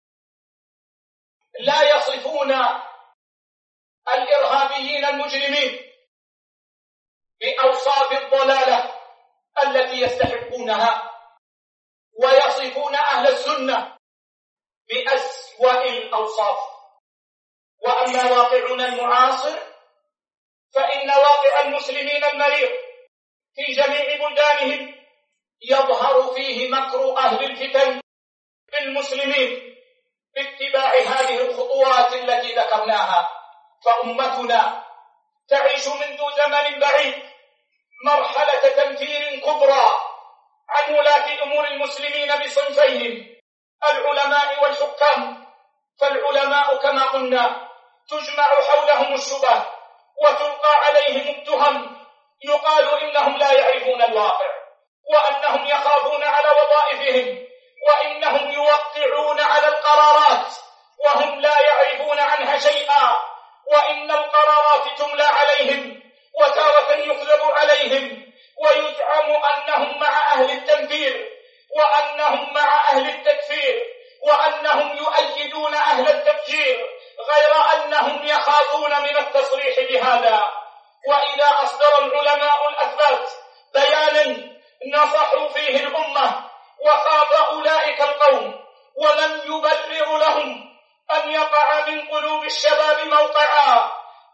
لا يصفون الإرهابيين المجرمين بأوصاف الضلالة التي يستحقونها، ويصفون أهل السنة بأسوأ الأوصاف. وأما واقعنا المعاصر فإن واقع المسلمين المرير في جميع بلدانهم يظهر فيه مكر أهل الفتن بالمسلمين باتباع هذه الخطوات التي ذكرناها. فأمتنا تعيش منذ زمن بعيد مرحلة تنفير كبرى عن ولاة أمور المسلمين بصنفيهم: العلماء والحكام. فالعلماء كما قلنا تجمع حولهم الشبه وتلقى عليهم التهم، يقال إنهم لا يعرفون الواقع، وأنهم يخافون على وظائفهم، وإنهم يوقعون على القرارات وهم لا يعرفون عنها شيئا، وإن القرارات تملى عليهم وتارة يكذب عليهم، ويزعم أنهم مع أهل التنفير وأنهم مع أهل التكفير وأنهم يؤيدون أهل التفجير، غير أنهم يخافون من التصريح بهذا. وإذا أصدر العلماء الأثبات بيانا نصحوا فيه الأمة وخاف أولئك القوم ومن يبرر لهم أن يقع من قلوب الشباب موقعا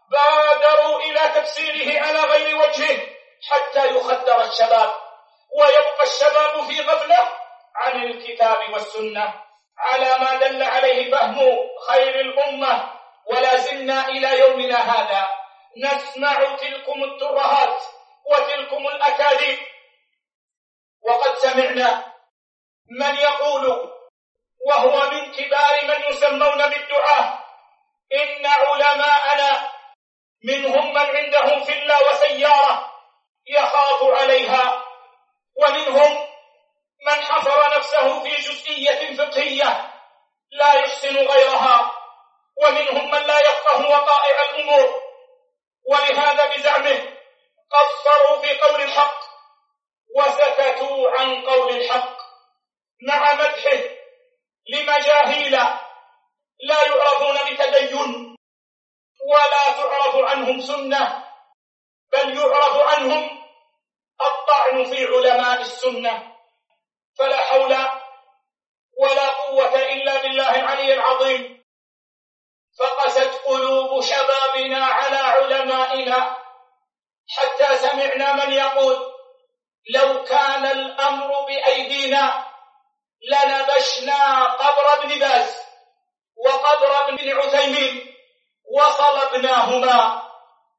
بادروا إلى تفسيره على غير وجهه حتى يخدر الشباب ويبقى الشباب في غفلة عن الكتاب والسنة على ما دل عليه فهم خير الأمة. ولا زلنا إلى يومنا هذا نسمع تلكم الترهات وتلكم الأكاذيب. وقد سمعنا من يقول وهو من كبار من يسمون بالدعاة إن علماءنا منهم من عنده فيلا وسيارة يخاف عليها، ومنهم من حصر نفسه في جزئية فقهية لا يحسن غيرها، ومنهم من لا يفقه وقائع الأمور، ولهذا بزعمه قصروا في قول الحق وسكتوا عن قول الحق مع مدحه لمجاهيل لا يعرفون بتدين ولا تعرف عنهم سنة، بل يعرف عنهم الطعن في علماء السنة. فلا حول ولا قوة إلا بالله العلي العظيم. فقست قلوب شبابنا على علمائنا حتى سمعنا من يقول لو كان الأمر بأيدينا لنبشنا قبر ابن باز وقبر ابن عثيمين وصلبناهما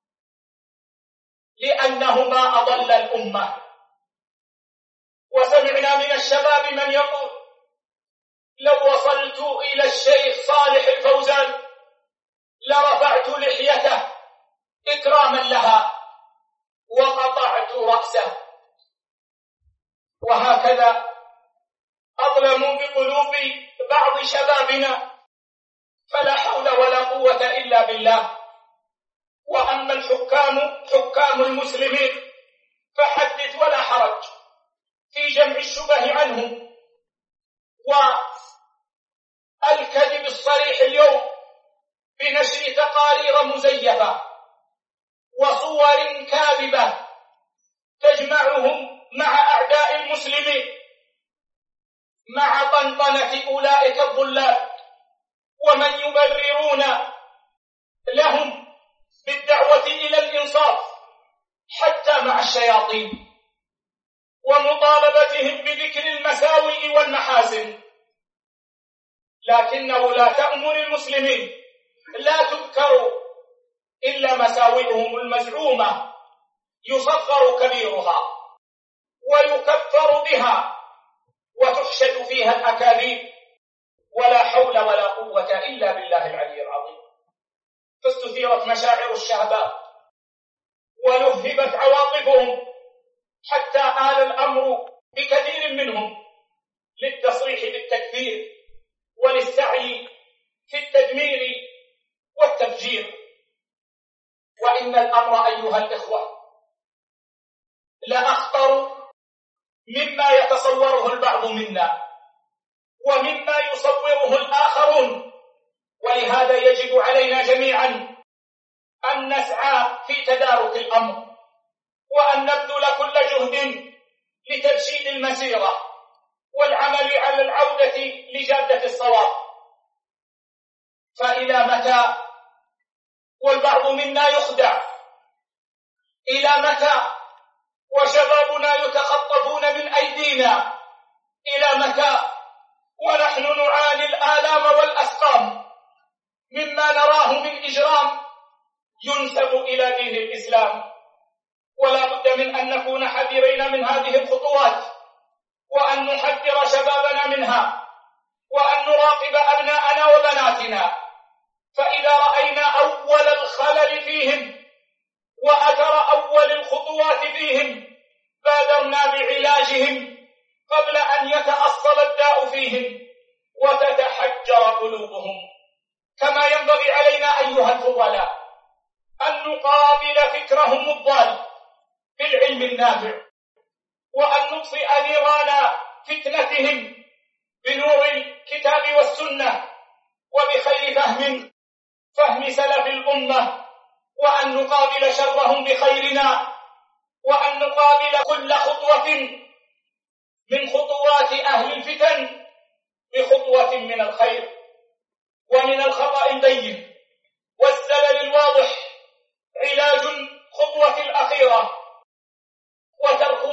لأنهما أضل الأمة. وسمعنا من الشباب من يقول لو وصلت إلى الشيخ صالح الفوزان لرفعت لحيته إكراما لها وقطعت رأسه. وهكذا أظلموا بقلوب بعض شبابنا، فلا حول ولا قوة إلا بالله. وأما حكام المسلمين فحدث ولا حرج في جمع الشبه عنهم والكذب الصريح اليوم بنشر تقارير مزيفة وصور كاذبة تجمعهم مع أعداء المسلمين مع طنطنة أولئك الضلال ومن يبررون لهم بالدعوة إلى الإنصاف حتى مع الشياطين ومطالبتهم بذكر المساوئ والمحاسن. لكنه لا تأمر المسلمين لا تذكر إلا مساوئهم المزعومة يصغر كبيرها ويكفر بها وتحشد فيها الأكاذيب. ولا حول ولا قوة إلا بالله العلي العظيم. فاستثيرت مشاعر الشباب ولهبت عواطفهم حتى آل الأمر بكثير منهم للتصريح بالتكفير وللسعي في التدمير والتفجير. وإن الأمر أيها الإخوة لأخطر مما يتصوره البعض منا ومما يصوره الآخرون. ولهذا يجب علينا جميعا أن نسعى في تدارك الأمر وأن نبذل كل جهد لترشيد المسيرة والعمل على العودة لجادة الصواب. فإلى متى والبعض منا يخدع؟ إلى متى وشبابنا يتخطفون من أيدينا؟ إلى متى ونحن نعاني الآلام والأسقام مما نراه من إجرام ينسب إلى دين الإسلام؟ ولا بد من أن نكون حذرين من هذه الخطوات وأن نحذر شبابنا منها وأن نراقب أبناءنا وبناتنا. فإذا رأينا أول الخلل فيهم وأثر أول الخطوات فيهم بادرنا بعلاجهم قبل أن يتأصل الداء فيهم وتتحجر قلوبهم. كما ينبغي علينا أيها الفضلاء أن نقابل فكرهم الضال بالعلم النافع وأن نطفئ نيران فتنتهم بنور الكتاب والسنة وبخير فهم سلف الأمة، وأن نقابل شرهم بخيرنا، وأن نقابل كل خطوة من خطوات أهل الفتن بخطوة من الخير ومن الخطأ البين والزلل الواضح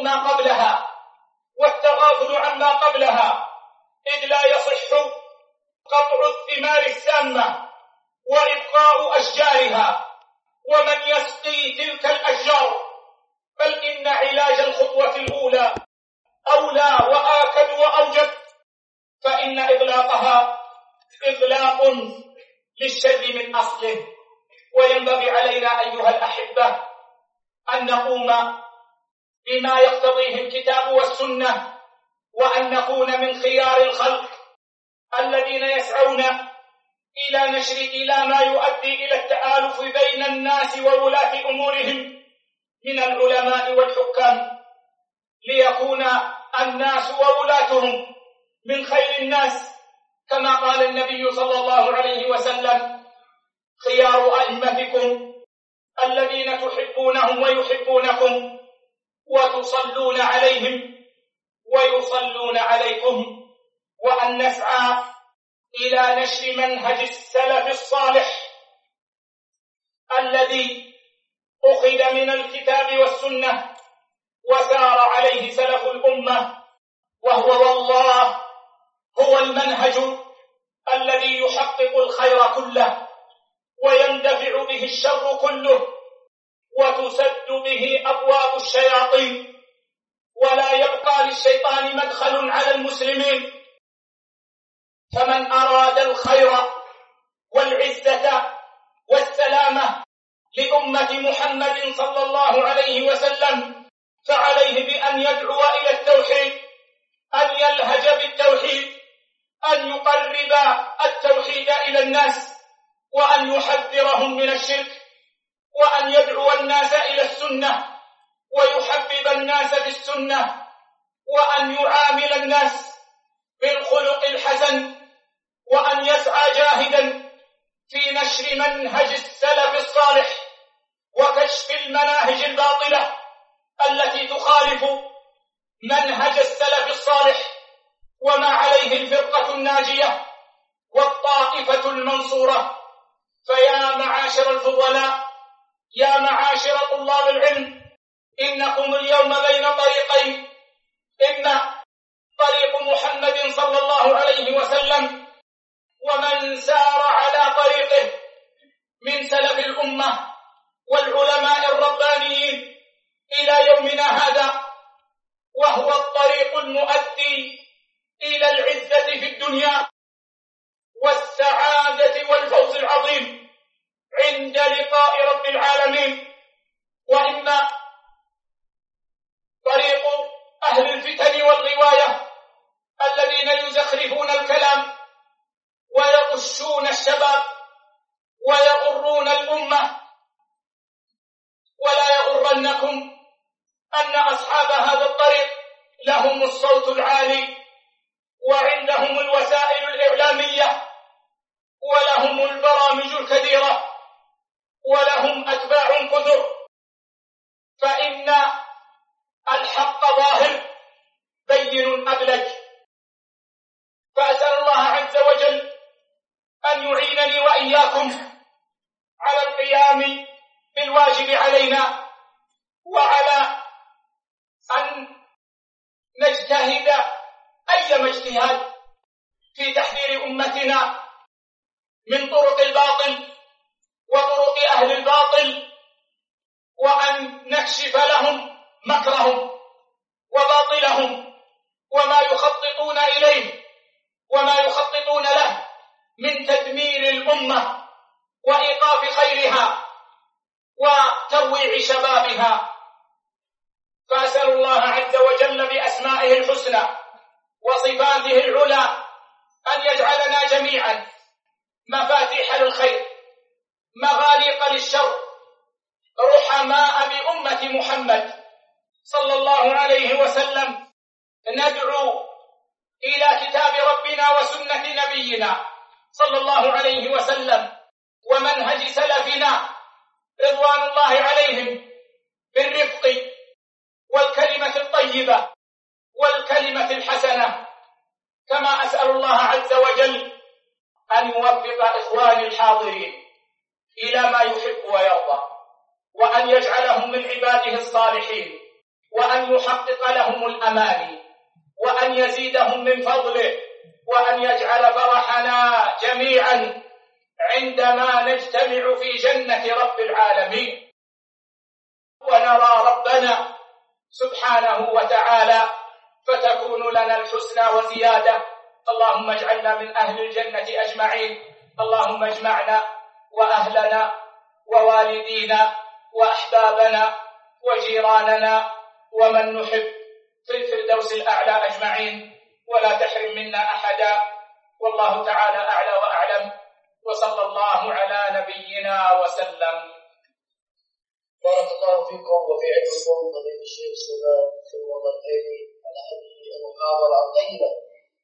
ما قبلها والتغافل عما قبلها، إذ لا يصح قطع الثمار السامة وإبقاء أشجارها ومن يسقي تلك الأشجار، بل إن علاج الخطوة الأولى أولى وآكد وأوجب، فإن إغلاقها إغلاق للشر من أصله. وينبغي علينا أيها الأحبة أن نقوم بما يقتضيه الكتاب والسنة، وأن نكون من خيار الخلق الذين يسعون إلى ما يؤدي إلى التآلف بين الناس وولاة أمورهم من العلماء والحكام، ليكون الناس وولاتهم من خير الناس، كما قال النبي صلى الله عليه وسلم: خيار أئمتكم الذين تحبونهم ويحبونكم وتصلون عليهم ويصلون عليكم. وأن نسعى إلى نشر منهج السلف الصالح الذي أخذ من الكتاب والسنة وسار عليه سلف الأمة، وهو والله هو المنهج الذي يحقق الخير كله ويندفع به الشر كله وتسد به أبواب الشياطين، ولا يبقى للشيطان مدخل على المسلمين. فمن أراد الخير والعزة والسلامة لأمة محمد صلى الله عليه وسلم فعليه بأن يدعو إلى التوحيد، أن يلهج بالتوحيد، أن يقرب التوحيد إلى الناس، وأن يحذرهم من الشرك، وأن يدعو الناس إلى السنة ويحبب الناس في السنة، وأن يعامل الناس بالخلق الحسن، وأن يسعى جاهدا في نشر منهج السلف الصالح وكشف المناهج الباطلة التي تخالف منهج السلف الصالح وما عليه الفرقة الناجية والطائفة المنصورة. فيا معاشر الفضلاء، يا معاشر طلاب العلم، إنكم اليوم بين طريقين: إما طريق محمد صلى الله عليه وسلم ومن سار على طريقه من سلف الأمة والعلماء الربانيين إلى يومنا هذا، وهو الطريق المؤدي إلى العزة في الدنيا والسعادة والفوز العظيم عند لقاء رب العالمين، وإما طريق أهل الفتن والغواية الذين يزخرفون الكلام ويغشون الشباب ويغرون الأمة. ولا يغرنكم أن أصحاب هذا الطريق لهم الصوت العالي وعندهم الوسائل الإعلامية ولهم البرامج الكثيرة ولهم أتباع كثر، فإن الحق ظاهر بين أبلج. فأسأل الله عز وجل أن يعينني وإياكم على القيام بالواجب علينا، وعلى أن نجتهد أيما اجتهاد في تحذير أمتنا من طرق الباطل وطرق أهل الباطل، وأن نكشف لهم مكرهم وباطلهم وما يخططون إليه وما يخططون له من تدمير الأمة وإيقاف خيرها وترويع شبابها. فأسأل الله عز وجل بأسمائه الحسنى وصفاته العلى أن يجعلنا جميعا مفاتيح للخير، مغاليق للشر، رحماء بأمة محمد صلى الله عليه وسلم، ندعو إلى كتاب ربنا وسنة نبينا صلى الله عليه وسلم ومنهج سلفنا رضوان الله عليهم بالرفق والكلمة الطيبة والكلمة الحسنة، كما أسأل الله عز وجل أن يوفق إخواني الحاضرين إلى ما يحب ويرضى، وأن يجعلهم من عباده الصالحين، وأن يحقق لهم الأماني، وأن يزيدهم من فضله، وأن يجعل فرحنا جميعا عندما نجتمع في جنة رب العالمين ونرى ربنا سبحانه وتعالى فتكون لنا الحسنى وزيادة. اللهم اجعلنا من أهل الجنة أجمعين. اللهم اجمعنا وأهلنا ووالدينا وأحبابنا وجيراننا ومن نحب في الفردوس الأعلى أجمعين، ولا تحرم منا أحدا. والله تعالى أعلى وأعلم، وصلى الله على نبينا وسلم. بارك الله فيكم وفي علمكم فضيلة الشيخ سليمان سلمان الخيري على هذه المحاضرة الطيبة.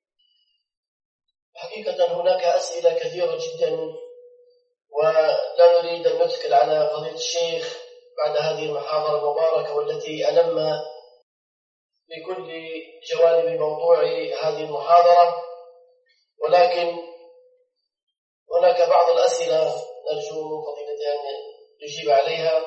حقيقة هناك أسئلة كثيرة جدا، ولا نريد أن نثقل على فضيلة الشيخ بعد هذه المحاضرة المباركة والتي ألم بكل جوانب موضوع هذه المحاضرة، ولكن هناك بعض الأسئلة نرجو من فضيلته أن يجيب عليها.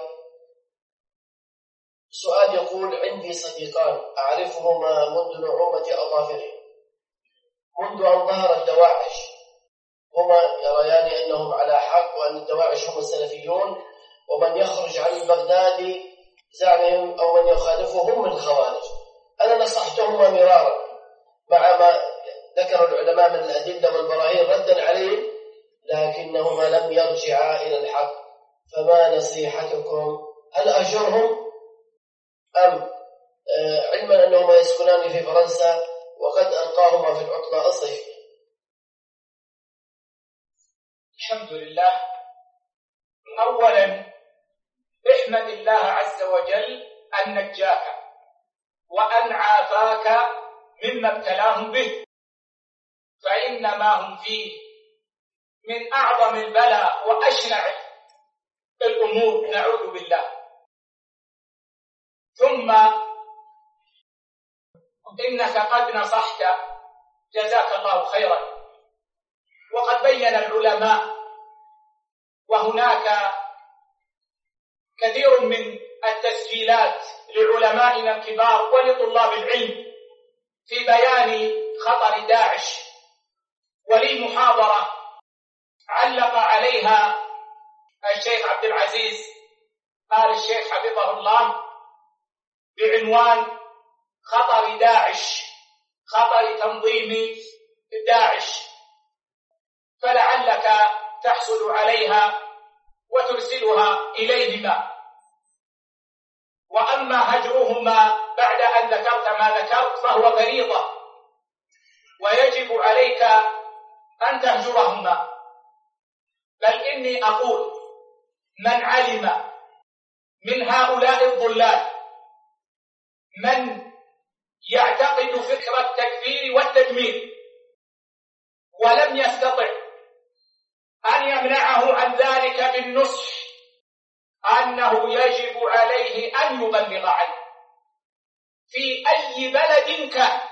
سؤال يقول: عندي صديقان أعرفهما منذ نعومة أظافرهم، منذ أن ظهر الدواعش، هما يريان أنهم على حق وأن الدواعش هم السلفيون، ومن يخرج عن البغدادي زعمهم أو من يخالفهم من الخوارج. أنا نصحتهما مرارا مع ما ذكر العلماء من الأدلة والبراهين ردا عليهم، لكنهما لم يرجعا إلى الحق، فما نصيحتكم؟ هل أجرهم أم علما أنهما يسكنان في فرنسا وقد ألقاهما في العطلة الصيفية؟ الحمد لله. أولا احمد الله عز وجل أن نجاك وأن عافاك مما ابتلاهم به، فإنما هم فيه من أعظم البلاء وأشنع الأمور، نعوذ بالله. ثم إنك قد نصحت، جزاك الله خيرا. وقد بين العلماء، وهناك كثير من التسجيلات لعلمائنا الكبار ولطلاب العلم في بيان خطر داعش، ولي محاضرة علق عليها الشيخ عبد العزيز آل الشيخ حفظه الله بعنوان خطر داعش، خطر تنظيم داعش، فلعلك تحصل عليها وترسلها إليهما. وأما هجرهما بعد أن ذكرت ما ذكرت فهو فريضة، ويجب عليك أن تهجرهما. بل إني أقول: من علم من هؤلاء الضلال من يعتقد فكرة التكفير والتدمير ولم يستطع أن يمنعه عن ذلك بالنصح، أنه يجب عليه أن يبلغ عنه في أي بلد كان،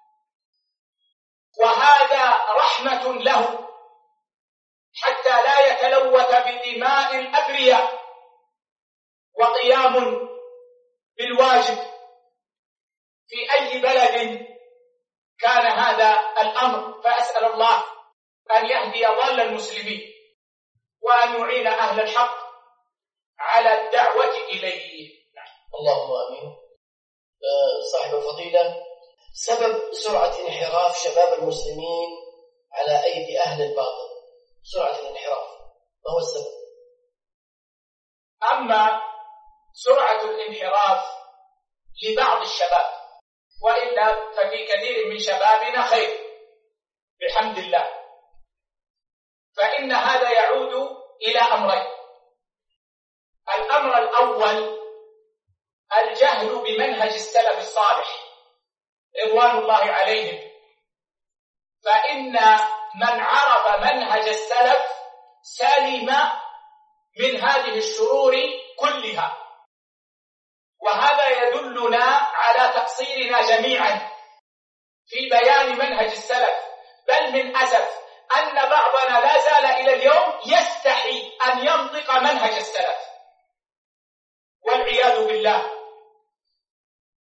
وهذا رحمة له حتى لا يتلوث بدماء الأبرياء، وقيام بالواجب في أي بلد كان هذا الأمر. فأسأل الله أن يهدي ضال المسلمين وأن يعين أهل الحق على الدعوة إليه. اللهم آمين. صاحب الفضيلة، سبب سرعة انحراف شباب المسلمين على أيدي أهل الباطل، سرعة الانحراف، ما هو السبب؟ أما سرعة الانحراف لبعض الشباب، وإلا ففي كثير من شبابنا خير بحمد الله، فإن هذا يعود إلى أمرين. الأمر الأول الجهل بمنهج السلف الصالح رضوان الله عليهم، فإن من عرف منهج السلف سلم من هذه الشرور كلها. وهذا يدلنا على تقصيرنا جميعا في بيان منهج السلف، بل من أسف أن بعضنا لا زال إلى اليوم يستحي أن ينطق منهج السلف والعياذ بالله.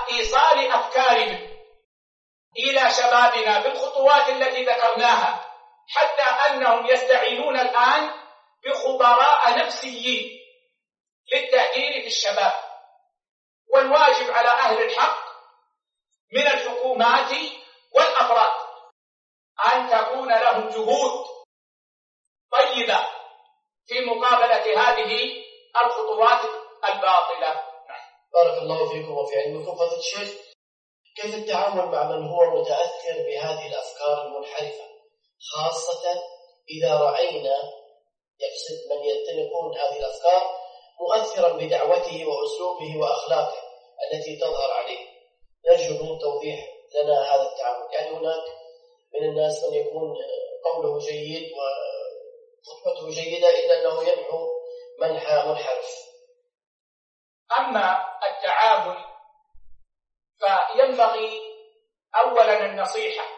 إيصال أفكارهم إلى شبابنا بالخطوات التي ذكرناها، حتى أنهم يستعينون الآن بخبراء نفسيين للتأثير في الشباب. والواجب على أهل الحق من الحكومات والأفراد أن تكون لهم جهود طيبة في مقابلة هذه الخطوات الباطلة. بارك الله فيكم وفي علمكم. فضيلة الشيخ، كيف التعامل مع من هو متأثر بهذه الأفكار المنحرفة، خاصة إذا رأينا يقصد من يتنقون هذه الأفكار مؤثرا بدعوته وأسلوبه وأخلاقه التي تظهر عليه؟ نرجو من توضيح لنا هذا التعامل. يعني هناك من الناس من يكون قوله جيد وخطبته جيدة إلا أنه ينحو منحرف. أما التعامل فينبغي أولا النصيحة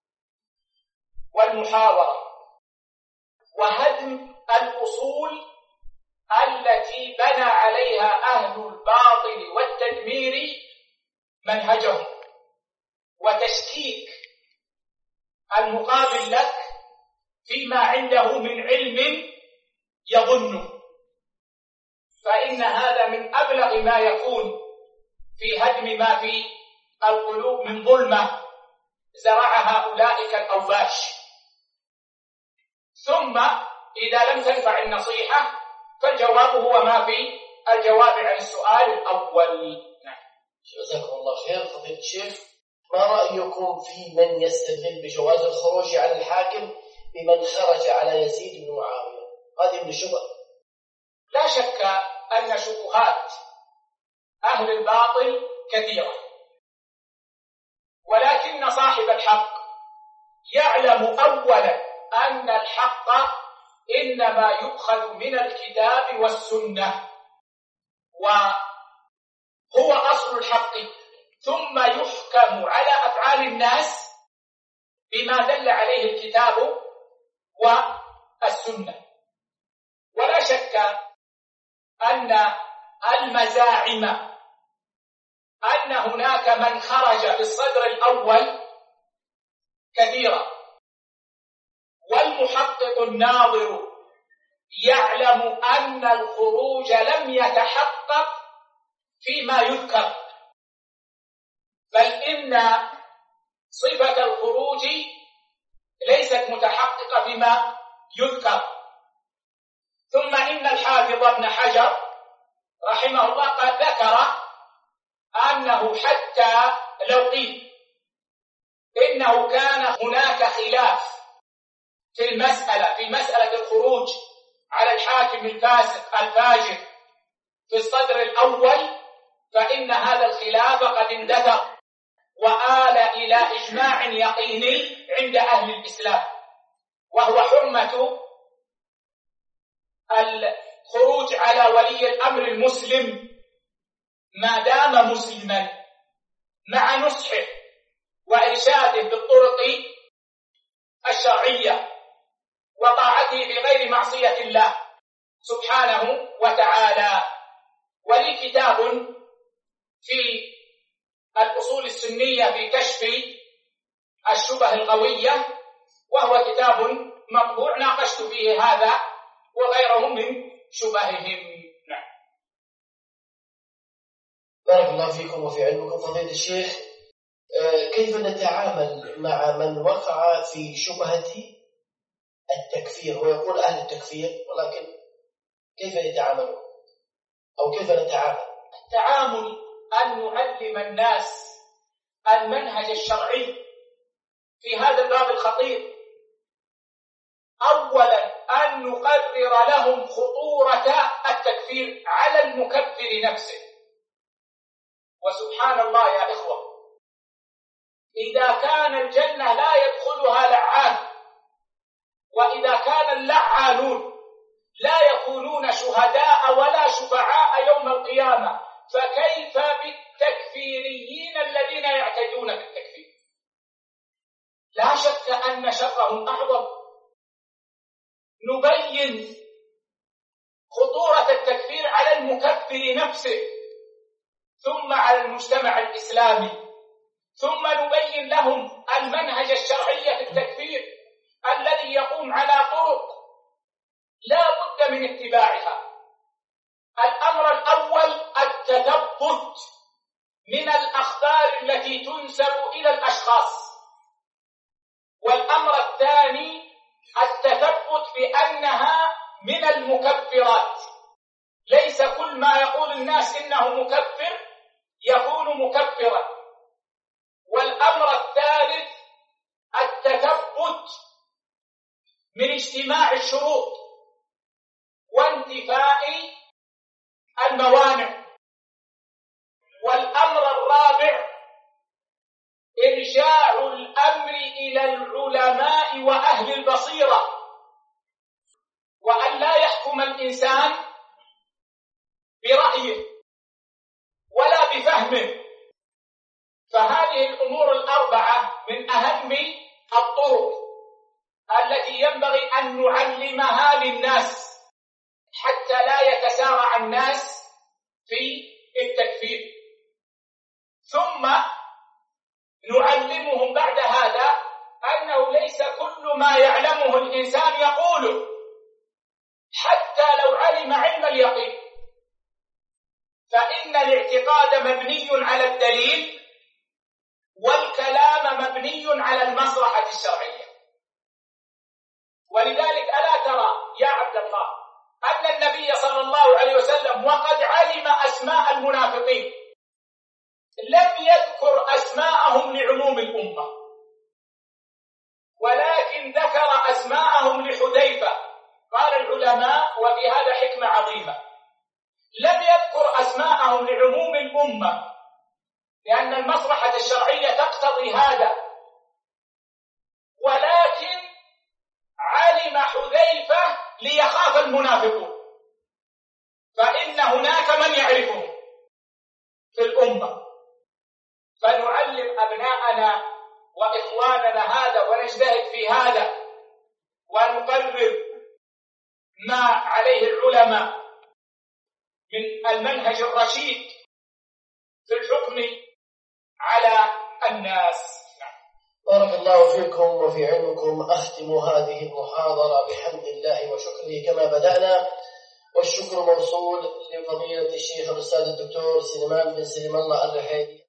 والمحاورة وهدم الأصول التي بنى عليها أهل الباطل والتدمير منهجهم، وتشكيك المقابل لك فيما عنده من علم يظنه، فإن هذا من أبلغ ما يكون في هدم ما في القلوب من ظلمة زرعها أولئك الأوباش. ثم إذا لم تنفع النصيحة فالجواب هو ما في الجواب عن السؤال الأول. جزاكم الله خير. فضيلة الشيخ، ما رأيكم في من يستدل بجواز الخروج على الحاكم بمن خرج على يزيد بن معاوية؟ هذه من الشبه. لا شك أن شبهات أهل الباطل كثيرة، ولكن صاحب الحق يعلم أولا أن الحق إنما يؤخذ من الكتاب والسنة، وهو أصل الحق، ثم يحكم على أفعال الناس بما دل عليه الكتاب والسنة. ولا شك أن المزاعم أن هناك من خرج في الصدر الأول كثيرا، والمحقق الناظر يعلم أن الخروج لم يتحقق فيما يذكر، بل إن صفة الخروج ليست متحققة فيما يذكر. ثم إن الحافظ ابن حجر رحمه الله قد ذكر أنه حتى لو قيل إنه كان هناك خلاف في مسألة الخروج على الحاكم الفاسق الفاجر في الصدر الأول، فإن هذا الخلاف قد اندثر وآل إلى إجماع يقيني عند أهل الإسلام، وهو حرمة الخروج على ولي الأمر المسلم ما دام مسلما، مع نصحه وإرشاده بالطرق الشرعية وطاعته بغير معصية الله سبحانه وتعالى. ولي كتاب في الأصول السنية في كشف الشبه القوية، وهو كتاب مطبوع ناقشت فيه هذا وغيره من شبههم. بارك الله فيكم وفي علمكم. فضيلة الشيخ، كيف نتعامل مع من وقع في شبهة التكفير؟ هو يقول أهل التكفير، ولكن كيف يتعاملون أو كيف نتعامل؟ التعامل أن نعلم الناس المنهج الشرعي في هذا الباب الخطير. أولا أن نقرر لهم خطورة التكفير على المكفر نفسه. وسبحان الله يا إخوة، إذا كان الجنة لا يدخلها لعان، وإذا كان اللعانون لا يكونون شهداء ولا شفعاء يوم القيامة، فكيف بالتكفيريين الذين يعتدون بالتكفير؟ لا شك أن شرهم أعظم. نبين خطورة التكفير على المكفر نفسه، ثم على المجتمع الإسلامي، ثم نبين لهم المنهج الشرعي في التكفير الذي يقوم على طرق لا بد من اتباعها. الأمر الأول التثبت من الأخبار التي تنسب إلى الأشخاص، والأمر الثاني التثبت بأنها من المكفرات، ليس كل ما يقول الناس إنه مكفر يكون مكفرا. والأمر الثالث التثبت من اجتماع الشروط وانتفاء الموانع. والأمر الرابع إرجاع الأمر إلى العلماء وأهل البصيرة، وأن لا يحكم الإنسان برأيه ولا بفهمه. فهذه الأمور الأربعة من أهم الطرق التي ينبغي أن نعلمها للناس حتى لا يتسارع الناس في التكفير. ثم نعلمهم بعد هذا أنه ليس كل ما يعلمه الإنسان يقوله، حتى لو علم علم اليقين، فإن الاعتقاد مبني على الدليل والكلام مبني على المصلحة الشرعية. ولذلك ألا ترى يا عبد الله أن النبي صلى الله عليه وسلم وقد علم أسماء المنافقين لم يذكر أسماءهم لعموم الأمة، ولكن ذكر أسماءهم لحذيفة. قال العلماء وفي هذا حكمة عظيمة، لم يذكر أسماءهم لعموم الأمة لأن المصلحة الشرعية تقتضي هذا، ولكن علم حذيفة ليخاف المنافقون، فإن هناك من يعرفهم في الأمة. فنعلم أبناءنا وإخواننا هذا ونجتهد في هذا ونقرر ما عليه العلماء من المنهج الرشيد في الحكم على الناس. بارك الله فيكم وفي علمكم. أختم هذه المحاضرة بحمد الله وشكره كما بدأنا، والشكر موصول لفضيلة الشيخ الأستاذ الدكتور سليمان بن سليم الله الرحيلي.